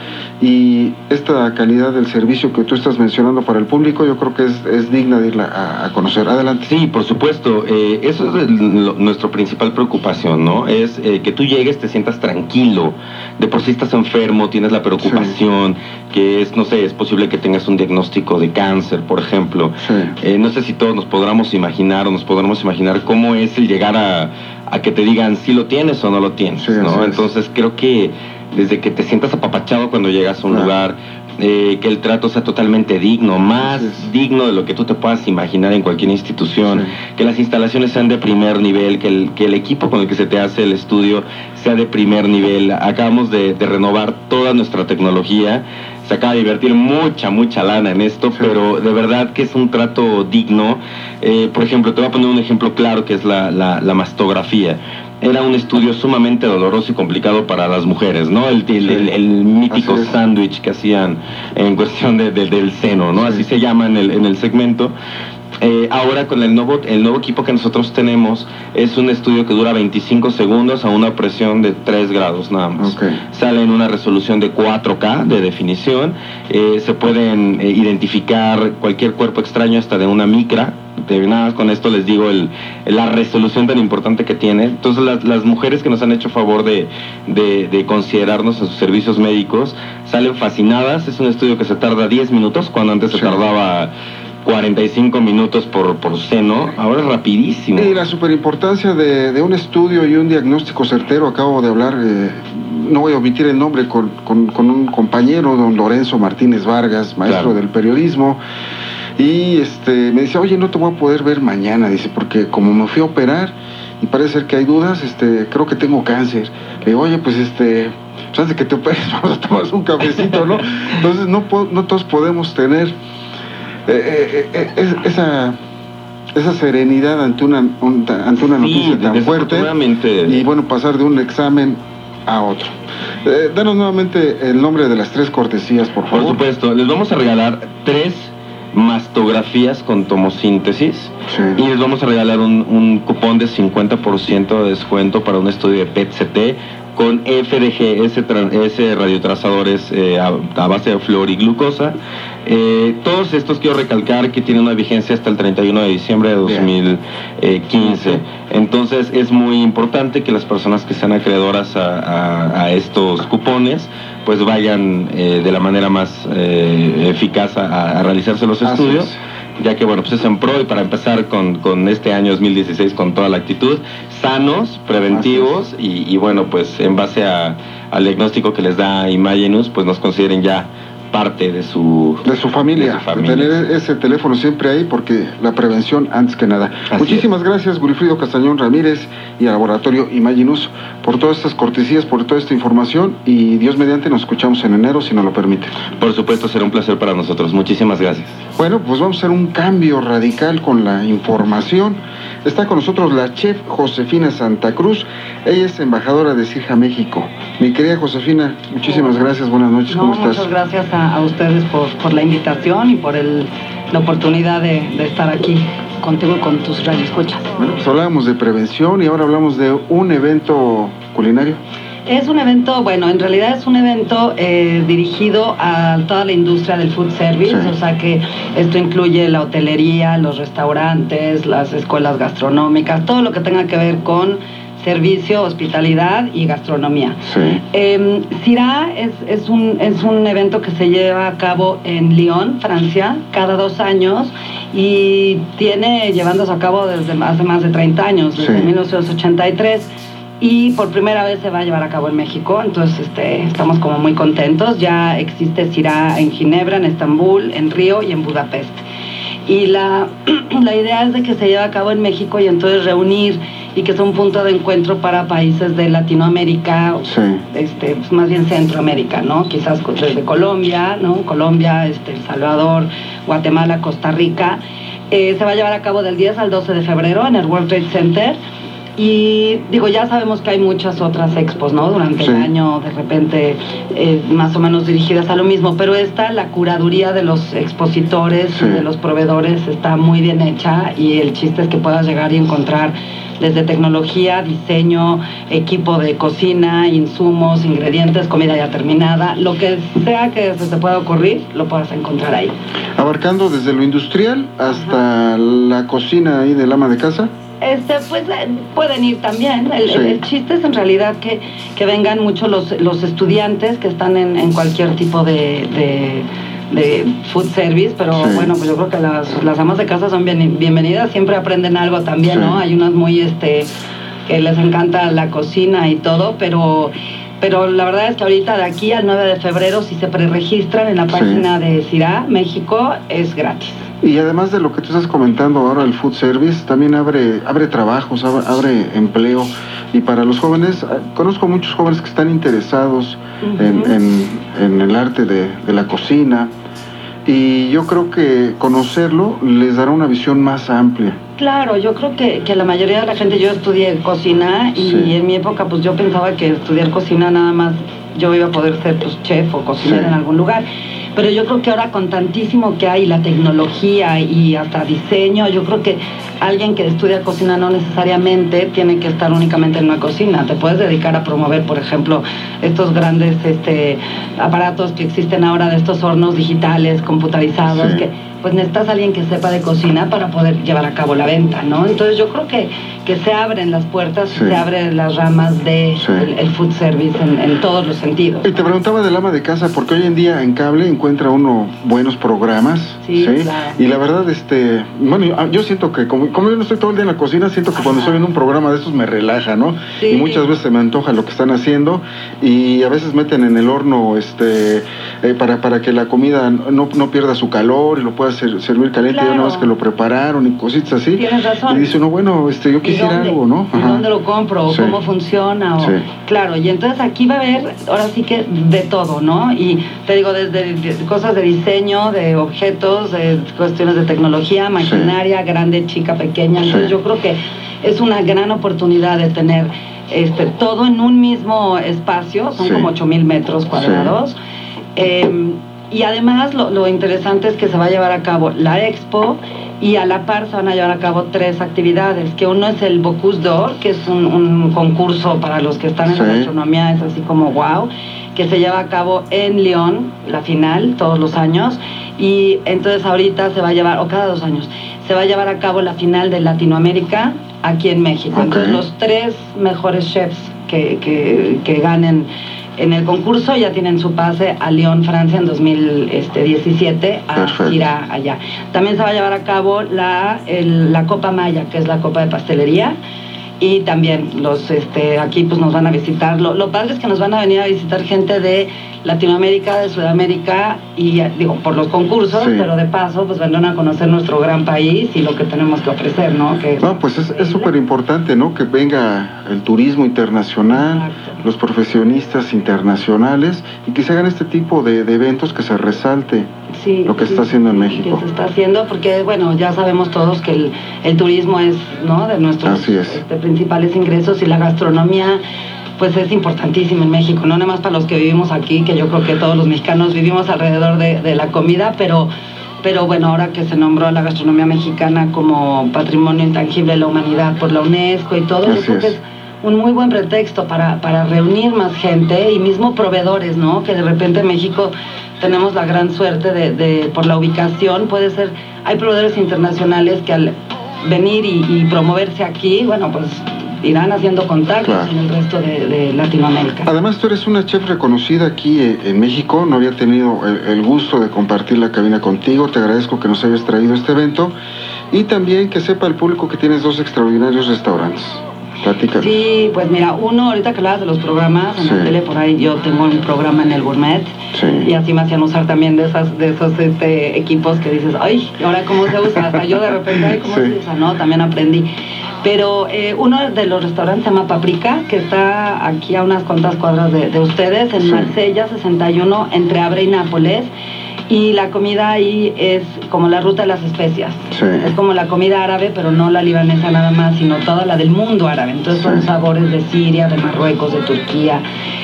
y esta calidad del servicio que tú estás mencionando para el público yo creo que es, es digna de irla a, a conocer. Adelante. Sí, por supuesto. Eh, eso es el, lo, nuestra principal preocupación, ¿no? Es eh, que tú llegues, te sientas tranquilo. De por sí estás enfermo, tienes la preocupación, sí. que es, no sé, es posible que tengas un diagnóstico de cáncer, por ejemplo. Sí. Eh, no sé si todos nos podamos imaginar o nos podremos imaginar cómo es el llegar a, a que te digan si lo tienes o no lo tienes, sí, ¿no? Entonces creo que desde que te sientas apapachado cuando llegas a un ah. lugar, eh, que el trato sea totalmente digno, más sí, sí. digno de lo que tú te puedas imaginar en cualquier institución, sí. que las instalaciones sean de primer nivel, que el, que el equipo con el que se te hace el estudio sea de primer nivel. Acabamos de, de renovar toda nuestra tecnología. Se acaba de invertir mucha, mucha lana en esto, sí. pero de verdad que es un trato digno. Eh, por ejemplo, te voy a poner un ejemplo claro que es la, la, la mastografía. Era un estudio sumamente doloroso y complicado para las mujeres, ¿no? El, el, el, el mítico sándwich que hacían en cuestión de, de, del seno, ¿no? Sí. Así se llama en el, en el segmento. Eh, ahora con el nuevo, el nuevo equipo que nosotros tenemos es un estudio que dura veinticinco segundos a una presión de tres grados nada más. Okay. Sale en una resolución de cuatro K de definición. Eh, se pueden eh, identificar cualquier cuerpo extraño hasta de una micra. De nada más con esto les digo el, la resolución tan importante que tiene. Entonces las, las mujeres que nos han hecho favor de, de, de considerarnos en sus servicios médicos salen fascinadas. Es un estudio que se tarda diez minutos cuando antes sí. se tardaba cuarenta y cinco minutos por, por seno, ahora es rapidísimo. Y la superimportancia de, de un estudio y un diagnóstico certero, acabo de hablar, eh, no voy a omitir el nombre, con, con, con un compañero, don Lorenzo Martínez Vargas, maestro claro. del periodismo, Y este me dice, oye, no te voy a poder ver mañana, dice, porque como me fui a operar y parece ser que hay dudas, este, creo que tengo cáncer. Le digo, oye, pues este, pues antes de que te operes, vamos a tomar un cafecito, ¿no? Entonces no, no todos podemos tener eh, eh, eh, esa... esa serenidad ante una ante una noticia sí, tan fuerte y bueno, pasar de un examen a otro. Eh, danos nuevamente el nombre de las tres cortesías, por favor. Por supuesto, les vamos a regalar tres mastografías con tomosíntesis sí. y les vamos a regalar un, un cupón de cincuenta por ciento de descuento para un estudio de P E T C T con F D G S, S radiotrazadores eh, a, a base de flúor y glucosa. Eh, todos estos quiero recalcar que tienen una vigencia hasta el treinta y uno de diciembre de dos mil quince. Bien. Entonces es muy importante que las personas que sean acreedoras a, a, a estos cupones pues vayan eh, de la manera más eh, eficaz a, a realizarse los estudios. Así es. Ya que bueno, pues es en pro y para empezar con, con este año dos mil dieciséis con toda la actitud, sanos, preventivos y, y bueno, pues en base a, al diagnóstico que les da Imaginus, pues nos consideren ya parte de su de su familia, de, su familia. de tener ese teléfono siempre ahí, porque la prevención antes que nada. Así Muchísimas es. gracias, Wilfrido Castañón Ramírez y al Laboratorio Imaginus por todas estas cortesías, por toda esta información, y Dios mediante nos escuchamos en enero si nos lo permite. Por supuesto, será un placer para nosotros. Muchísimas gracias. Bueno, pues vamos a hacer un cambio radical con la información. Está con nosotros la chef Josefina Santa Cruz. Ella es embajadora de Sirja México. Mi querida Josefina, muchísimas oh. gracias. Buenas noches. No, ¿Cómo estás? Muchas gracias a, a ustedes por, por la invitación y por el, la oportunidad de, de estar aquí contigo y con tus radioescuchas. Bueno, pues hablábamos de prevención y ahora hablamos de un evento culinario. Es un evento, bueno, en realidad es un evento eh, dirigido a toda la industria del food service, sí. o sea que esto incluye la hotelería, los restaurantes, las escuelas gastronómicas, todo lo que tenga que ver con servicio, hospitalidad y gastronomía. Sí. Eh, CIRA es, es, un, es un evento que se lleva a cabo en Lyon, Francia, cada dos años y tiene llevándose a cabo desde hace más de treinta años, desde sí. mil novecientos ochenta y tres. Y por primera vez se va a llevar a cabo en México, entonces este, estamos como muy contentos. Ya existe CIRA en Ginebra, en Estambul, en Río y en Budapest. Y la, la idea es de que se lleve a cabo en México y entonces reunir y que sea un punto de encuentro para países de Latinoamérica, sí. este, pues más bien Centroamérica, ¿no? Quizás desde Colombia, ¿no? Colombia, este, El Salvador, Guatemala, Costa Rica. Eh, se va a llevar a cabo del diez al doce de febrero en el World Trade Center. Y digo, ya sabemos que hay muchas otras expos, ¿no? Durante sí. el año, de repente, eh, más o menos dirigidas a lo mismo, pero esta, la curaduría de los expositores, sí. de los proveedores, está muy bien hecha y el chiste es que puedas llegar y encontrar desde tecnología, diseño, equipo de cocina, insumos, ingredientes, comida ya terminada, lo que sea que se te pueda ocurrir, lo puedas encontrar ahí. Abarcando desde lo industrial hasta Ajá. la cocina ahí del ama de casa. Este, pues pueden ir también. El, sí. el, el chiste es en realidad que, que vengan mucho los, los estudiantes que están en, en cualquier tipo de, de, de food service, pero sí. bueno, pues yo creo que las, las amas de casa son bien, bienvenidas, siempre aprenden algo también, sí. ¿no? Hay unas muy, este, que les encanta la cocina y todo, pero... Pero la verdad es que ahorita de aquí al nueve de febrero, si se preregistran en la página sí. de CIRA México, es gratis. Y además de lo que tú estás comentando ahora, el food service también abre abre trabajos, abre, abre empleo. Y para los jóvenes, conozco muchos jóvenes que están interesados uh-huh. en, en, en el arte de, de la cocina. Y yo creo que conocerlo les dará una visión más amplia. Claro, yo creo que, que la mayoría de la gente, yo estudié cocina y sí. en mi época pues yo pensaba que estudiar cocina nada más yo iba a poder ser pues chef o cocinera sí. en algún lugar. Pero yo creo que ahora con tantísimo que hay, la tecnología y hasta diseño, yo creo que alguien que estudia cocina no necesariamente tiene que estar únicamente en una cocina. Te puedes dedicar a promover, por ejemplo, estos grandes este, aparatos que existen ahora de estos hornos digitales, computarizados, sí. que pues necesitas a alguien que sepa de cocina para poder llevar a cabo la venta, ¿no? Entonces yo creo que, que se abren las puertas, sí. se abren las ramas de sí. el, el food service en, en todos los sentidos. Y te preguntaba del ama de casa, porque hoy en día en cable encuentra uno buenos programas, sí, ¿sí? Claro. Y la verdad, este, bueno, yo, yo siento que como, como yo no estoy todo el día en la cocina, siento que Ajá. cuando estoy viendo un programa de estos me relaja, ¿no? Sí. Y muchas veces se me antoja lo que están haciendo y a veces meten en el horno, este, eh, para, para que la comida no, no pierda su calor y lo pueda pueda ser, servir caliente, Claro. ya una vez que lo prepararon y cositas así. Tienes razón. Y dice uno, bueno, este, yo quisiera algo, ¿no? ¿Y Ajá. dónde lo compro? ¿O Sí. cómo funciona? O, Sí. Claro, y entonces aquí va a haber, ahora sí que de todo, ¿no? Y te digo, desde de- cosas de diseño, de objetos, de cuestiones de tecnología, maquinaria, grande, chica, pequeña. Entonces Sí. yo creo que es una gran oportunidad de tener este todo en un mismo espacio, son Sí. como ocho mil metros cuadrados. Eh, y además lo, lo interesante es que se va a llevar a cabo la expo y a la par se van a llevar a cabo tres actividades, que uno es el Bocuse d'Or, que es un, un concurso para los que están en Sí. la gastronomía, es así como wow, que se lleva a cabo en León, la final, todos los años, y entonces ahorita se va a llevar, o cada dos años, se va a llevar a cabo la final de Latinoamérica aquí en México. Ok. Entonces los tres mejores chefs que, que, que ganen en el concurso ya tienen su pase a Lyon, Francia en dos mil diecisiete a Perfecto. Syrah allá. También se va a llevar a cabo la, el- la Copa Maya, que es la Copa de Pastelería, y también los este aquí pues nos van a visitar. Lo, lo padre es que nos van a venir a visitar gente de Latinoamérica, de Sudamérica, y eh, digo, por los concursos, Sí. pero de paso pues vendrán a conocer nuestro gran país y lo que tenemos que ofrecer, ¿no? Que No, pues es es súper importante, ¿no? Que venga el turismo internacional, los profesionistas internacionales y que se hagan este tipo de, de eventos, que se resalte Sí, lo que sí, está haciendo en sí, México. que se está haciendo, porque bueno, ya sabemos todos que el, el turismo es, ¿no?, de nuestros Así es. este, principales ingresos, y la gastronomía pues es importantísima en México, no nada más para los que vivimos aquí, que yo creo que todos los mexicanos vivimos alrededor de, de la comida, pero pero bueno, ahora que se nombró a la gastronomía mexicana como patrimonio intangible de la humanidad por la UNESCO y todo, yo Así creo que es. es un muy buen pretexto para, para reunir más gente y mismo proveedores, ¿no? Que de repente en México tenemos la gran suerte de, de por la ubicación, puede ser, hay proveedores internacionales que al venir y, y promoverse aquí, bueno, pues irán haciendo contactos Claro. en el resto de, de Latinoamérica. Además, tú eres una chef reconocida aquí eh, en México. No había tenido el, el gusto de compartir la cabina contigo. Te agradezco que nos hayas traído este evento. Y también que sepa el público que tienes dos extraordinarios restaurantes. Platícanos. Sí, pues mira, uno, ahorita que hablabas de los programas, en Sí. la tele por ahí yo tengo un programa en el Gourmet, Sí. y así me hacían usar también de esas de esos este, equipos que dices, ay, ¿y ahora cómo se usa? Hasta yo de repente, ay, ¿cómo Sí. se usa? No, también aprendí. Pero eh, uno de los restaurantes se llama Paprika, que está aquí a unas cuantas cuadras de, de ustedes, en Sí. Marsella sesenta y uno, entre Abra y Nápoles. Y la comida ahí es como la ruta de las especias. Sí. Es como la comida árabe, pero no la libanesa nada más, sino toda la del mundo árabe. Entonces son Sí. sabores de Siria, de Marruecos, de Turquía.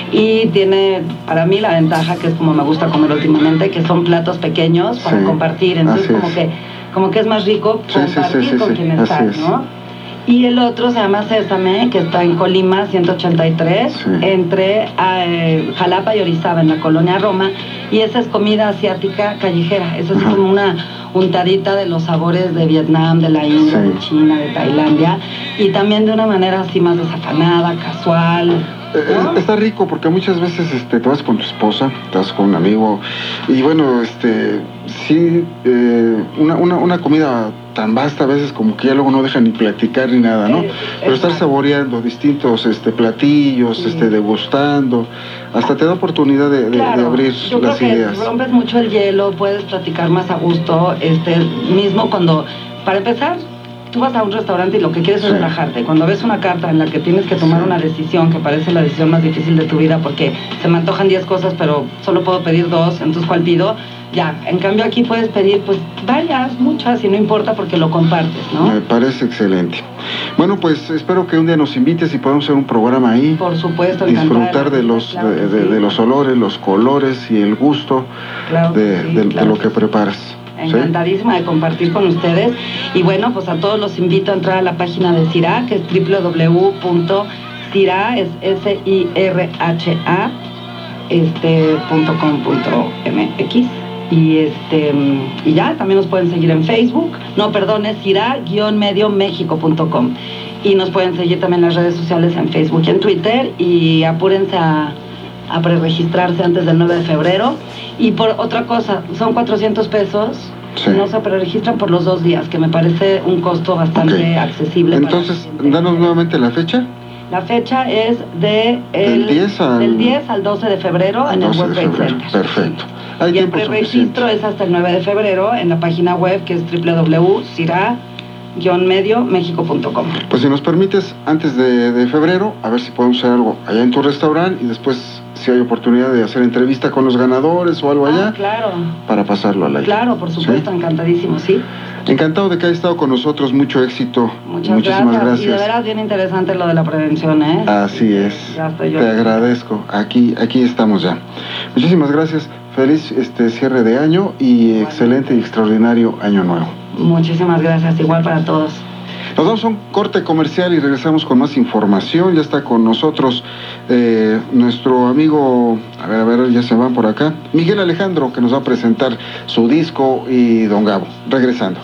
Y tiene, para mí, la ventaja, que es como me gusta comer últimamente, que son platos pequeños para Sí. compartir. Entonces Así como es. que, como que es más rico Sí, sí, sí, compartir sí, con sí. quien Así está, es. ¿no? Y el otro se llama Sésame, que está en Colima ciento ochenta y tres, Sí. entre eh, Jalapa y Orizaba, en la colonia Roma. Y esa es comida asiática callejera. Esa es Ajá. como una untadita de los sabores de Vietnam, de la India, Sí. de China, de Tailandia. Y también de una manera así más desafanada, casual. Eh, es- Está rico porque muchas veces este, te vas con tu esposa, te vas con un amigo y bueno, este, sí, eh, una, una, una comida tan vasta a veces como que ya luego no deja ni platicar ni nada, ¿no? Eh, Pero estar exacto. saboreando distintos este, platillos, Sí. este, degustando, hasta te da oportunidad de, de- de Claro, abrir yo las creo que ideas. rompes mucho el hielo, puedes platicar más a gusto, este, mismo cuando, para empezar, tú vas a un restaurante y lo que quieres es Sí. relajarte. Cuando ves una carta en la que tienes que tomar Sí. una decisión, que parece la decisión más difícil de tu vida porque se me antojan diez cosas, pero solo puedo pedir dos, entonces ¿cuál pido? Ya, en cambio aquí puedes pedir pues varias, muchas, y no importa porque lo compartes, ¿no? Me parece excelente. Bueno, pues espero que un día nos invites y podamos hacer un programa ahí. Por supuesto, encantada Disfrutar de los, claro de, que de- sí. de los olores, los colores y el gusto Claro que de, sí, de- de claro lo que que sí. preparas. ¿Sí? Encantadísima de compartir con ustedes. Y bueno, pues a todos los invito a entrar a la página de Syrah, que es w w w punto sirah, es S I R H A, este, punto com punto m x. Y este y ya, también nos pueden seguir en Facebook. No, perdón, es sirah guión medio méxico punto com. Y nos pueden seguir también en las redes sociales, en Facebook y en Twitter. Y apúrense a, a preregistrarse antes del nueve de febrero. Y por otra cosa, son cuatrocientos pesos. Sí. No se preregistran por los dos días, que me parece un costo bastante Ok. accesible. para Entonces, la gente. danos nuevamente la fecha. La fecha es de el, del, diez al, del diez al doce de febrero en el World Trade Center. Perfecto. Hay y el preregistro es hasta el nueve de febrero en la página web que es doble u doble u doble u punto cira guion medio mexico punto com. Pues si nos permites, antes de, de febrero, a ver si podemos hacer algo allá en tu restaurante y después si hay oportunidad de hacer entrevista con los ganadores o algo allá. Ah, claro. Para pasarlo al aire. Claro, por supuesto, ¿sí? Encantadísimo, sí. Encantado de que haya estado con nosotros, mucho éxito. Muchas Muchísimas gracias. gracias. Y de veras bien interesante lo de la prevención, ¿eh? Así es. Ya estoy yo. Te agradezco. Aquí, aquí estamos ya. Muchísimas gracias. Feliz este cierre de año y bueno. Excelente y extraordinario año nuevo. Muchísimas gracias, igual para todos. Nos damos un corte comercial y regresamos con más información. Ya está con nosotros eh, nuestro amigo, a ver, a ver, ya se van por acá, Miguel Alejandro, que nos va a presentar su disco, y Don Gabo. Regresando.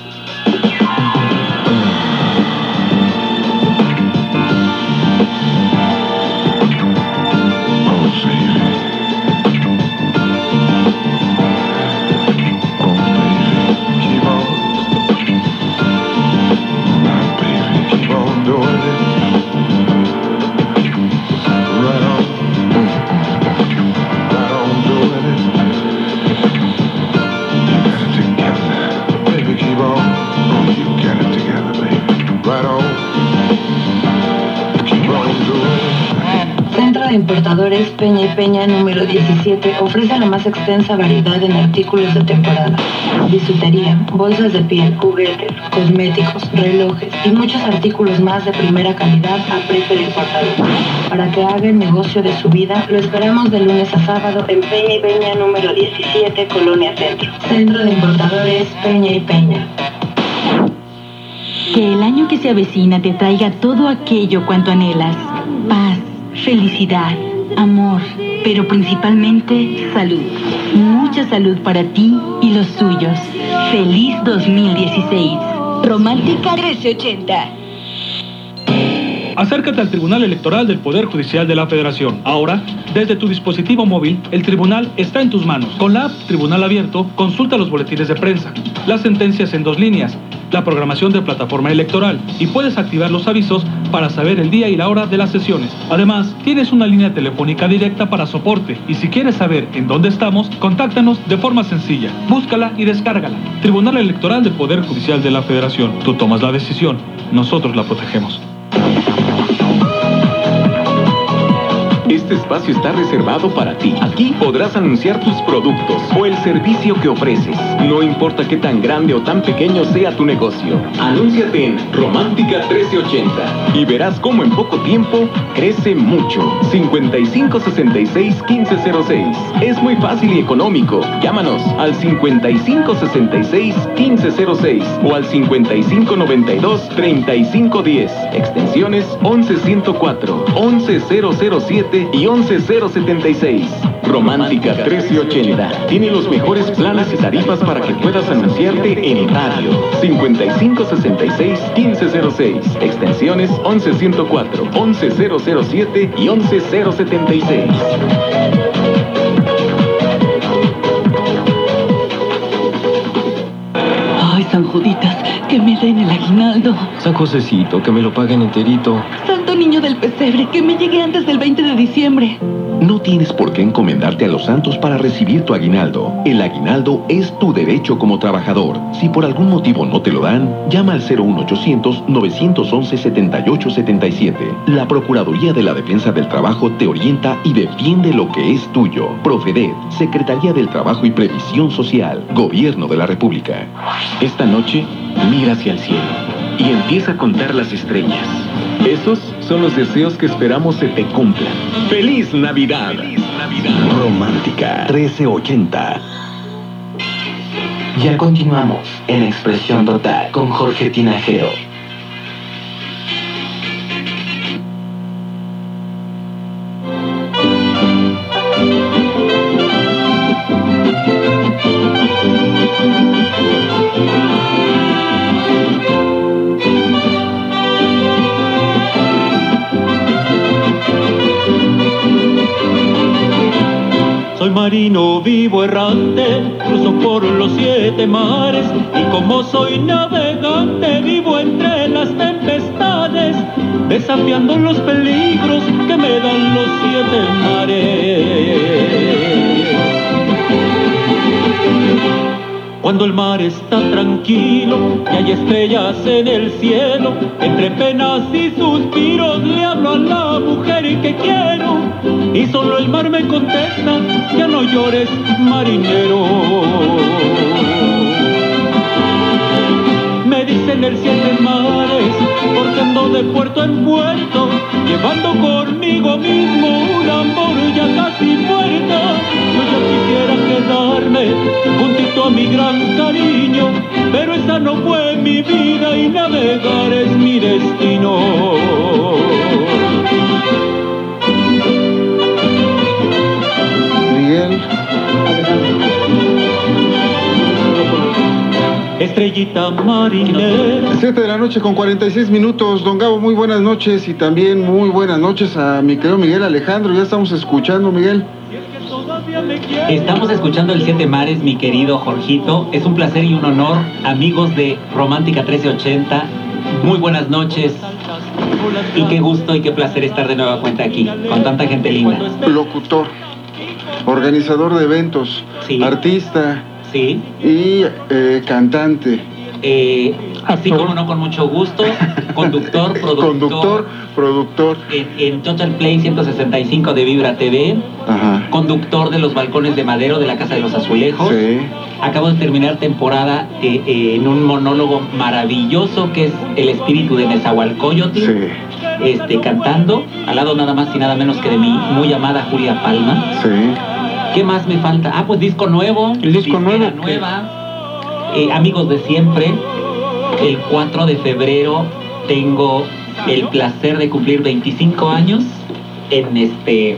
Importadores Peña y Peña número diecisiete ofrece la más extensa variedad en artículos de temporada: bisutería, bolsas de piel, juguetes, cosméticos, relojes y muchos artículos más de primera calidad a precio de importador. Para que haga el negocio de su vida, lo esperamos de lunes a sábado en Peña y Peña número diecisiete, Colonia Centro. Centro de Importadores Peña y Peña. Que el año que se avecina te traiga todo aquello cuanto anhelas: paz, felicidad, amor, pero principalmente salud. Mucha salud para ti y los tuyos. Feliz dos mil dieciséis. Romántica trece ochenta. Acércate al Tribunal Electoral del Poder Judicial de la Federación. Ahora, desde tu dispositivo móvil, el tribunal está en tus manos. Con la app Tribunal Abierto, consulta los boletines de prensa, las sentencias en dos líneas, la programación de plataforma electoral y puedes activar los avisos para saber el día y la hora de las sesiones. Además, tienes una línea telefónica directa para soporte y si quieres saber en dónde estamos, contáctanos de forma sencilla. Búscala y descárgala. Tribunal Electoral del Poder Judicial de la Federación. Tú tomas la decisión, nosotros la protegemos. Este espacio está reservado para ti. Aquí podrás anunciar tus productos o el servicio que ofreces. No importa qué tan grande o tan pequeño sea tu negocio. Anúnciate en Romántica trece ochenta y verás cómo en poco tiempo crece mucho. cincuenta y cinco sesenta y seis quince cero seis. Es muy fácil y económico. Llámanos al cincuenta y cinco sesenta y seis quince cero seis o al cincuenta y cinco noventa y dos treinta y cinco diez. Extensiones once ciento cuatro, once cero cero siete y once cero setenta y seis. Romántica trece ochenta tiene los mejores planes y tarifas para que puedas anunciarte en radio. cincuenta y cinco sesenta y seis quince cero seis. Extensiones once ciento cuatro, once cero cero siete y once cero setenta y seis. Ay, San Juditas, que me den el aguinaldo. San Josecito, que me lo paguen enterito. Santo Niño del Pesebre, que me llegue antes del veinte de diciembre. No tienes por qué encomendarte a los santos para recibir tu aguinaldo. El aguinaldo es tu derecho como trabajador. Si por algún motivo no te lo dan, llama al cero uno ochocientos novecientos once setenta y ocho setenta y siete. La Procuraduría de la Defensa del Trabajo te orienta y defiende lo que es tuyo. Profedet, Secretaría del Trabajo y Previsión Social, Gobierno de la República. Esta noche, mira hacia el cielo y empieza a contar las estrellas. Esos son los deseos que esperamos se te cumplan. ¡Feliz Navidad! ¡Feliz Navidad! Romántica trece ochenta. Ya continuamos en Expresión Total con Jorge Tinajero. marino vivo errante, cruzo por los siete mares, y como soy navegante, vivo entre las tempestades, desafiando los peligros que me dan los siete mares. Cuando el mar está tranquilo y hay estrellas en el cielo, entre penas y suspiros le hablo a la mujer que quiero, y solo el mar me contesta: ya no llores, marinero. Me dicen el siete mares porque ando de puerto en puerto, llevando conmigo mismo un amor ya casi muerto. Yo ya quisiera quedarme juntito a mi gran cariño, pero esa no fue mi vida y navegar es mi destino. Miguel. Estrellita marinera. siete de la noche con cuarenta y seis minutos. Don Gabo, muy buenas noches, y también muy buenas noches a mi querido Miguel Alejandro. Ya estamos escuchando, Miguel. Estamos escuchando el Siete Mares, mi querido Jorgito. Es un placer y un honor, amigos de Romántica trece ochenta. Muy buenas noches. Y qué gusto y qué placer estar de nueva cuenta aquí, con tanta gente linda. Locutor, organizador de eventos, sí. Artista, sí. Y eh, cantante. Eh, así como no, con mucho gusto. Conductor, productor. Conductor, productor. En, en Total Play ciento sesenta y cinco de Vibra T V. Ajá. Conductor de Los Balcones de Madero de la Casa de los Azulejos. Sí. Acabo de terminar temporada eh, eh, en un monólogo maravilloso que es El Espíritu de Nezahualcóyotl. Sí. Este, cantando, al lado nada más y nada menos que de mi muy amada Julia Palma. Sí. ¿Qué más me falta? Ah, pues disco nuevo. El disco nuevo. nueva. Eh, amigos de siempre, el cuatro de febrero tengo el placer de cumplir veinticinco años en este,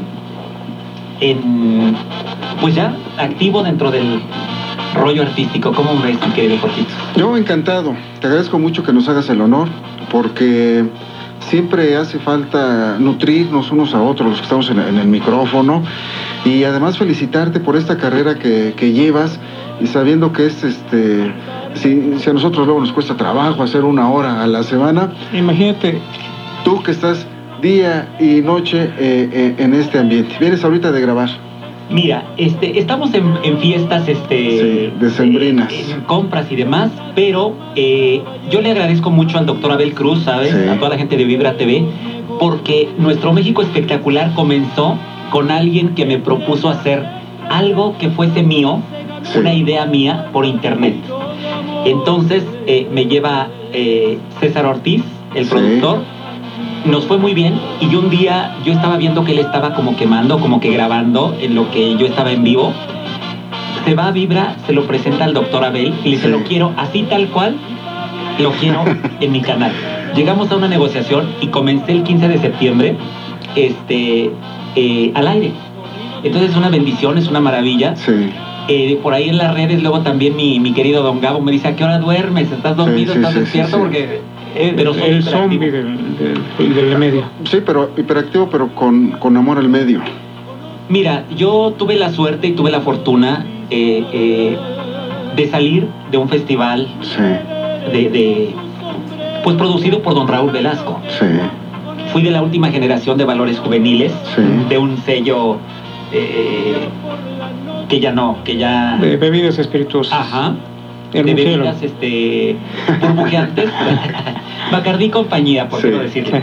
en, pues ya activo dentro del rollo artístico. ¿Cómo ves, mi querido Jorgito? Yo encantado, te agradezco mucho que nos hagas el honor, porque siempre hace falta nutrirnos unos a otros los que estamos en, en el micrófono, y además felicitarte por esta carrera que, que llevas, y sabiendo que es este, si, si a nosotros luego nos cuesta trabajo hacer una hora a la semana, imagínate tú que estás día y noche eh, eh, en este ambiente. Vienes ahorita de grabar. Mira, este, estamos en, en fiestas este, sí, decembrinas, eh, en compras y demás, pero eh, yo le agradezco mucho al doctor Abel Cruz, ¿sabes? Sí. A toda la gente de Vibra T V, porque nuestro México Espectacular comenzó con alguien que me propuso hacer algo que fuese mío, sí. Una idea mía por internet. Entonces eh, me lleva eh, César Ortiz, el sí. productor. Nos fue muy bien, y un día yo estaba viendo que él estaba como quemando, como que grabando en lo que yo estaba en vivo. Se va a Vibra, se lo presenta al doctor Abel y le dice: sí. Lo quiero así tal cual, lo quiero en mi canal. Llegamos a una negociación y comencé el quince de septiembre este, eh, al aire. Entonces es una bendición, es una maravilla. Sí. Eh, por ahí en las redes luego también mi, mi querido Don Gabo me dice: ¿a qué hora duermes? ¿Estás dormido? Sí, sí, ¿Estás sí, despierto? Sí, sí. Porque... Eh, pero soy el zombie del, del, del medio. Sí, pero hiperactivo, pero con, con amor al medio. Mira, yo tuve la suerte y tuve la fortuna eh, eh, de salir de un festival sí. de, de, pues producido por don Raúl Velasco. Sí. Fui de la última generación de Valores Juveniles, sí. de un sello eh, que ya no, que ya... De bebidas espirituosas. Ajá. De bebidas este, burbujeantes. Bacardí compañía, por sí. qué no decirlo.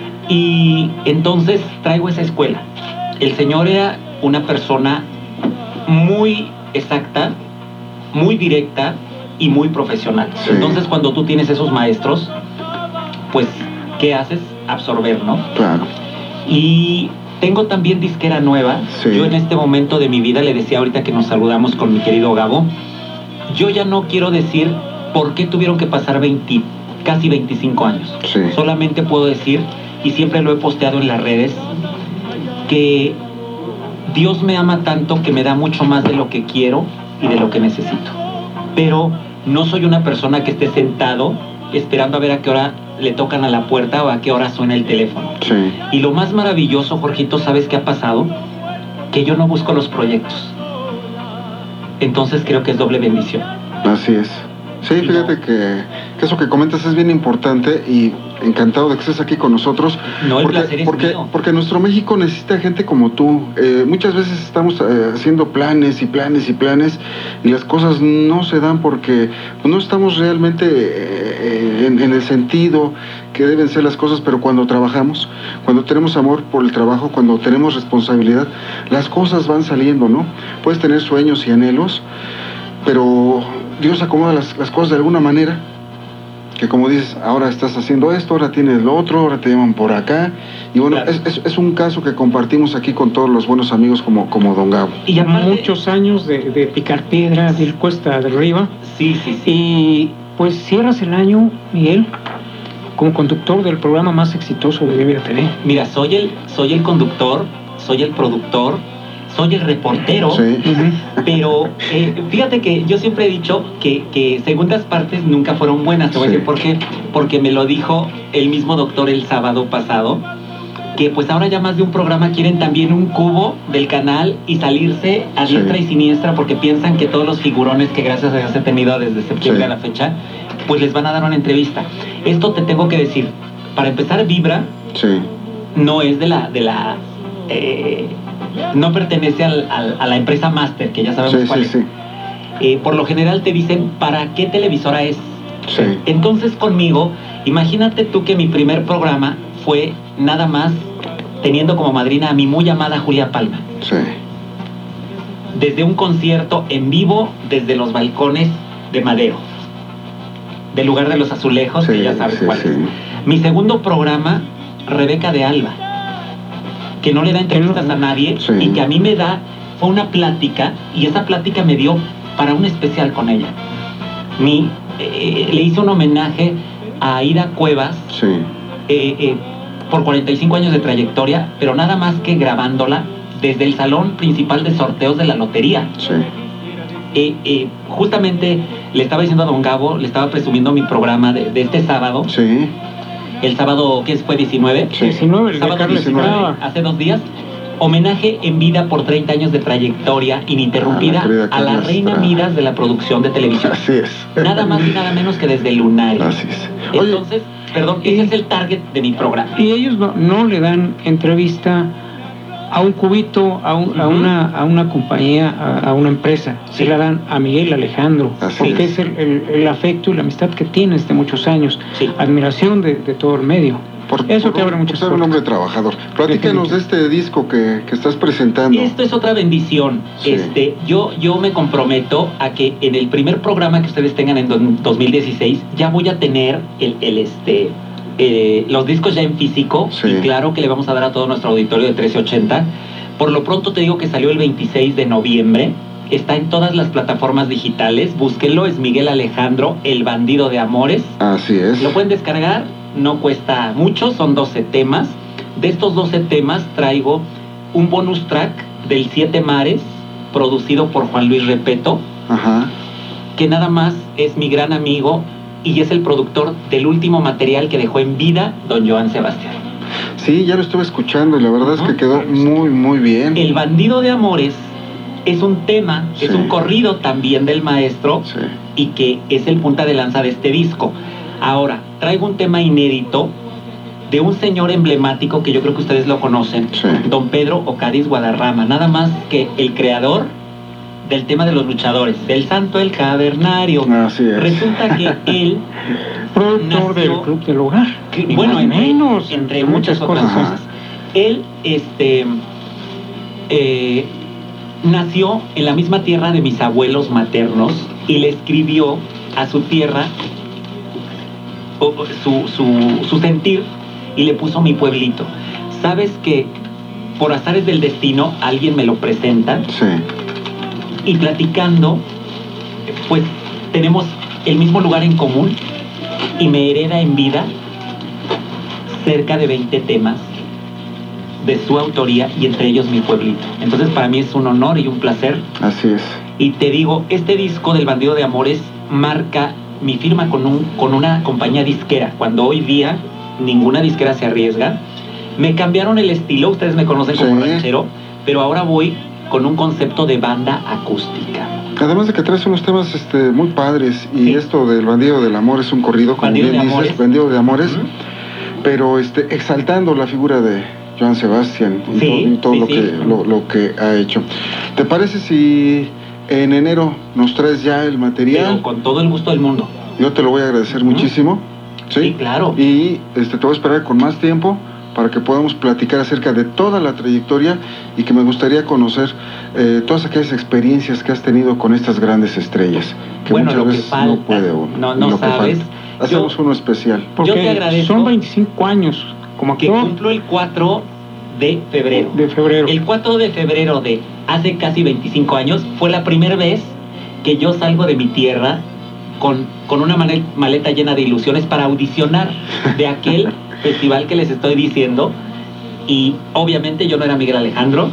Y entonces traigo esa escuela. El señor era una persona muy exacta, muy directa y muy profesional. Sí. Entonces cuando tú tienes esos maestros, pues, ¿qué haces? Absorber, ¿no? Claro. Y tengo también disquera nueva. Sí. Yo en este momento de mi vida, le decía ahorita que nos saludamos con mi querido Gabo, yo ya no quiero decir por qué tuvieron que pasar veinte, casi veinticinco años. Sí. Solamente puedo decir, y siempre lo he posteado en las redes, que Dios me ama tanto que me da mucho más de lo que quiero y de lo que necesito. Pero no soy una persona que esté sentado esperando a ver a qué hora le tocan a la puerta o a qué hora suena el teléfono. Sí. Y lo más maravilloso, Jorgito, ¿sabes qué ha pasado? Que yo no busco los proyectos. entonces creo que es doble bendición. Así es. Sí, fíjate que, que eso que comentas es bien importante y encantado de que estés aquí con nosotros. No, el porque, placer es porque, mío. porque nuestro México necesita gente como tú. Eh, muchas veces estamos eh, haciendo planes y planes y planes y las cosas no se dan porque pues, no estamos realmente eh, en, en el sentido que deben ser las cosas, pero cuando trabajamos, cuando tenemos amor por el trabajo, cuando tenemos responsabilidad, las cosas van saliendo, ¿no? Puedes tener sueños y anhelos, pero Dios acomoda las, las cosas de alguna manera, que como dices, ahora estás haciendo esto, ahora tienes lo otro, ahora te llaman por acá, y bueno, claro. es, es, es un caso que compartimos aquí con todos los buenos amigos como, como Don Gabo. Y aparte, muchos años de, de picar piedra, de ir cuesta de arriba. Sí, sí, sí. Y pues cierras el año, Miguel, como conductor del programa más exitoso de Vibra T V. Mira, soy el, soy el conductor, soy el productor, soy el reportero, sí. pero eh, fíjate que yo siempre he dicho que, que segundas partes nunca fueron buenas. Te voy sí. a decir por qué. Porque me lo dijo el mismo doctor el sábado pasado, que pues ahora ya más de un programa quieren también un cubo del canal y salirse a diestra sí. y siniestra porque piensan que todos los figurones que gracias a Dios he tenido desde septiembre sí. a la fecha, pues les van a dar una entrevista. Esto te tengo que decir, para empezar, Vibra sí. no es de la... De la eh, no pertenece al, al, a la empresa Master, que ya sabemos sí, cuál sí, es. Sí. Eh, por lo general te dicen, ¿para qué televisora es? Sí. Entonces conmigo, imagínate tú que mi primer programa fue nada más teniendo como madrina a mi muy amada Julia Palma. Sí. Desde un concierto en vivo, desde los balcones de Madero, del lugar de los azulejos, sí, que ya sabes sí, cuál sí. es. Mi segundo programa, Rebeca de Alba, que no le da entrevistas a nadie sí. y que a mí me da, fue una plática, y esa plática me dio para un especial con ella. Mi, eh, le hice un homenaje a Aida Cuevas sí. eh, eh, por cuarenta y cinco años de trayectoria, pero nada más que grabándola desde el salón principal de sorteos de la lotería. Sí. Eh, eh, justamente le estaba diciendo a Don Gabo, le estaba presumiendo mi programa de, de este sábado. Sí. El sábado, ¿qué fue? ¿diecinueve? Sí. diecinueve, el sábado diecinueve, hace dos días. Homenaje en vida por treinta años de trayectoria ininterrumpida a, a la reina Midas de la producción de televisión. Así es. Nada más y nada menos que desde Lunario. Así es. Oye, entonces, perdón, ese es el target de mi programa. Y ellos no, no le dan entrevista a un cubito, a, un, uh-huh. a, una, a una compañía, a, a una empresa. Sí. Se la dan a Miguel Alejandro. Así porque es, es el, el, el afecto y la amistad que tienes de muchos años. Sí. Admiración de, de todo el medio. Por, Eso por, te abre muchas por ser un hombre trabajador. Platícanos de este disco que, que estás presentando. Esto es otra bendición. Sí. Este, yo, yo me comprometo a que en el primer programa que ustedes tengan en do, dos mil dieciséis ya voy a tener el, el este eh, los discos ya en físico. Sí. Y claro que le vamos a dar a todo nuestro auditorio de trece ochenta. Por lo pronto te digo que salió el veintiséis de noviembre. Está en todas las plataformas digitales. Búsquenlo, es Miguel Alejandro, El Bandido de Amores. Así es. Lo pueden descargar, no cuesta mucho, son doce temas. De estos doce temas traigo un bonus track del Siete Mares, producido por Juan Luis Repeto. Ajá. Que nada más es mi gran amigo y es el productor del último material que dejó en vida don Joan Sebastián. Sí, ya lo estuve escuchando y la verdad uh-huh. es que quedó muy, muy bien. El Bandido de Amores es un tema, sí. es un corrido también del maestro sí. y que es el punta de lanza de este disco. Ahora, traigo un tema inédito de un señor emblemático que yo creo que ustedes lo conocen, sí. don Pedro Ocadiz Guadarrama, nada más que el creador del tema de los luchadores, del Santo el Cavernario. Así es. Resulta que él productor del Club del Hogar. Que, bueno, entre, menos, entre muchas, muchas otras cosas. cosas. Él, este, eh, nació en la misma tierra de mis abuelos maternos y le escribió a su tierra su, su, su sentir y le puso mi pueblito. ¿Sabes que por azares del destino alguien me lo presenta? Sí. Y platicando, pues tenemos el mismo lugar en común y me hereda en vida cerca de veinte temas de su autoría y entre ellos mi pueblito. Entonces para mí es un honor y un placer. Así es. Y te digo, este disco del Bandido de Amores marca mi firma con, un, con una compañía disquera, cuando hoy día ninguna disquera se arriesga. Me cambiaron el estilo, ustedes me conocen como sí. ranchero, pero ahora voy con un concepto de banda acústica. Además de que traes unos temas este, muy padres, y sí. Esto del Bandido del Amor es un corrido, como Bandido bien de dices, Amores. Bandido de Amores, uh-huh. pero este, exaltando la figura de Joan Sebastián y sí, todo, y todo sí, lo, sí. Que, lo, lo que ha hecho. ¿Te parece si en enero nos traes ya el material? Pero con todo el gusto del mundo. Yo te lo voy a agradecer uh-huh. muchísimo. ¿Sí? Sí, claro. Y este, te voy a esperar con más tiempo para que podamos platicar acerca de toda la trayectoria, y que me gustaría conocer eh, todas aquellas experiencias que has tenido con estas grandes estrellas, que bueno, muchas lo veces que falta, no puede uno. No, no lo sabes. Que Hacemos yo, uno especial. Porque yo te agradezco. Son veinticinco años como actor. Que cumplo el cuatro de febrero. De febrero. El cuatro de febrero de hace casi veinticinco años fue la primera vez que yo salgo de mi tierra con, con una maleta llena de ilusiones para audicionar de aquel festival que les estoy diciendo. Y obviamente yo no era Miguel Alejandro,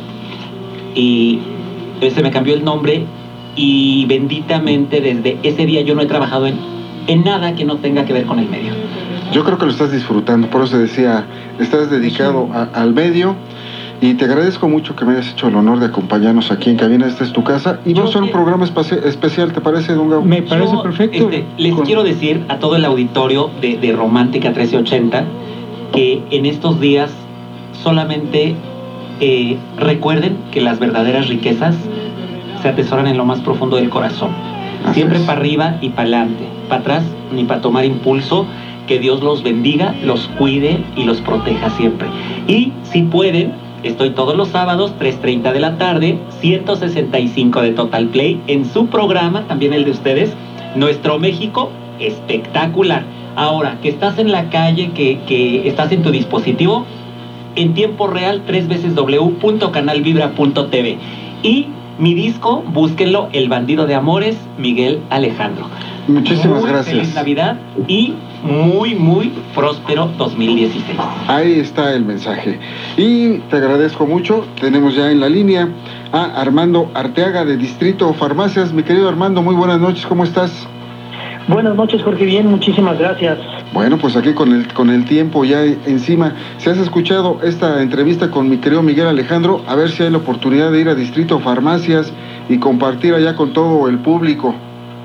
y se me cambió el nombre, y benditamente desde ese día yo no he trabajado en, en nada que no tenga que ver con el medio. Yo creo que lo estás disfrutando, por eso decía, estás dedicado a, al medio, y te agradezco mucho que me hayas hecho el honor de acompañarnos aquí en cabina. Esta es tu casa, y vamos a hacer un programa espaci- especial, ¿te parece, don Gabo? Me parece yo, perfecto. Este, les con... quiero decir a todo el auditorio de, de Romántica trece ochenta que en estos días solamente eh, recuerden que las verdaderas riquezas se atesoran en lo más profundo del corazón. Así Siempre para arriba y para adelante, para atrás ni para tomar impulso. Que Dios los bendiga, los cuide y los proteja siempre. Y si pueden, estoy todos los sábados, tres treinta de la tarde, ciento sesenta y cinco de Total Play, en su programa, también el de ustedes, Nuestro México Espectacular. Ahora, que estás en la calle, que, que estás en tu dispositivo, en tiempo real, tres veces w punto canal vibra punto t v. Y mi disco, búsquenlo, El Bandido de Amores, Miguel Alejandro. Muchísimas muy gracias. Feliz Navidad y muy, muy próspero dos mil dieciséis. Ahí está el mensaje. Y te agradezco mucho. Tenemos ya en la línea a Armando Arteaga de Distrito Farmacias. Mi querido Armando, muy buenas noches, ¿cómo estás? Buenas noches, Jorge, bien, muchísimas gracias. Bueno, pues aquí con el, con el tiempo ya encima, si has escuchado esta entrevista con mi querido Miguel Alejandro, a ver si hay la oportunidad de ir a Distrito Farmacias y compartir allá con todo el público.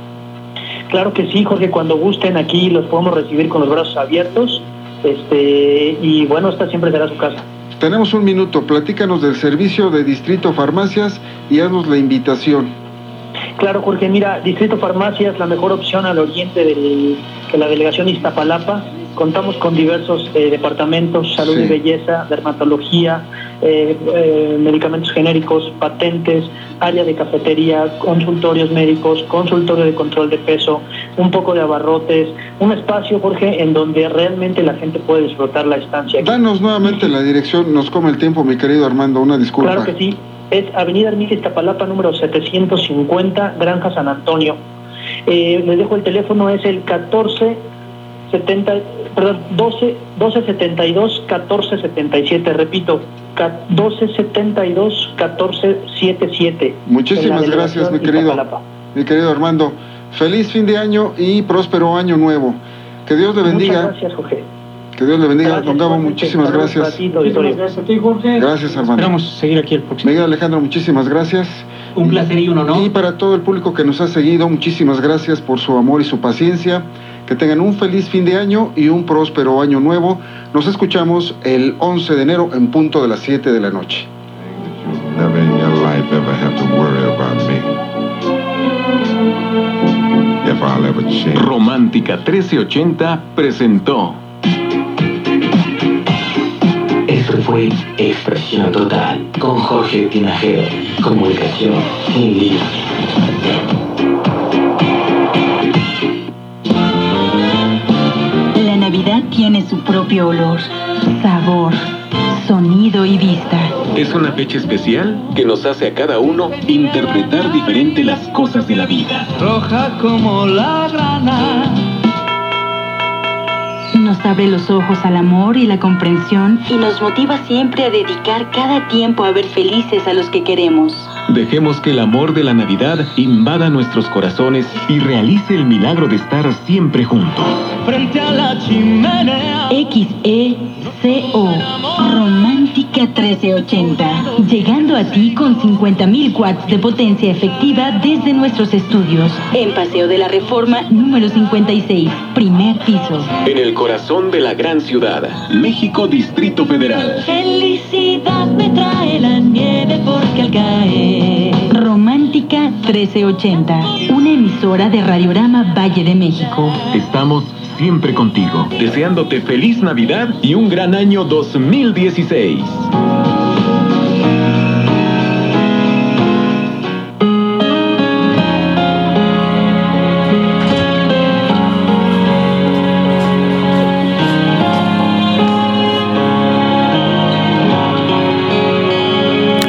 Claro que sí, Jorge, cuando gusten aquí los podemos recibir con los brazos abiertos, este y bueno, esta siempre será su casa. Tenemos un minuto, platícanos del servicio de Distrito Farmacias y haznos la invitación. Claro, Jorge, mira, Distrito Farmacias, la mejor opción al oriente del, de la delegación Iztapalapa. Contamos con diversos eh, departamentos, salud sí. y belleza, dermatología, eh, eh, medicamentos genéricos, patentes, área de cafetería, consultorios médicos, consultorio de control de peso, un poco de abarrotes, un espacio, Jorge, en donde realmente la gente puede disfrutar la estancia aquí. Danos nuevamente la dirección, nos come el tiempo, mi querido Armando, una disculpa. Claro que sí, es Avenida Ermita Iztapalapa, número setecientos cincuenta, Granja San Antonio. Eh, les dejo el teléfono, es el catorce setenta, perdón, doce, doce setenta y dos, catorce setenta y siete, repito, doce setenta y dos, catorce setenta y siete. Muchísimas gracias, mi querido, mi querido Armando. Feliz fin de año y próspero año nuevo. Que Dios le bendiga. Muchas gracias, Jorge. Que Dios le bendiga, don Gabo, muchísimas gracias. Muchísimas gracias a ti, Jorge. Gracias, Armando. Esperamos seguir aquí el próximo. Miguel Alejandro, muchísimas gracias. Un placer y un honor. Y para todo el público que nos ha seguido, muchísimas gracias por su amor y su paciencia. Que tengan un feliz fin de año y un próspero año nuevo. Nos escuchamos el once de enero en punto de las siete de la noche. Never in your life ever have to worry about me. If I'll ever change. Romántica trece ochenta presentó. Esto fue Expresión Total con Jorge Tinajero. Comunicación sin límites. La Navidad tiene su propio olor, sabor, sonido y vista. Es una fecha especial que nos hace a cada uno interpretar diferente las cosas de la vida. Roja como la grana. Nos abre los ojos al amor y la comprensión y nos motiva siempre a dedicar cada tiempo a ver felices a los que queremos. Dejemos que el amor de la Navidad invada nuestros corazones y realice el milagro de estar siempre juntos. Frente a la chimenea. X E C O. Romántica trece ochenta. Llegando a ti con cincuenta mil watts de potencia efectiva desde nuestros estudios. En Paseo de la Reforma número cincuenta y seis, primer piso. En el corazón de la gran ciudad, México, Distrito Federal. Felicidad me trae la nieve porque al caer. Romántica trece ochenta, una emisora de Radiorama Valle de México. Estamos siempre contigo, deseándote feliz Navidad y un gran año dos mil dieciséis.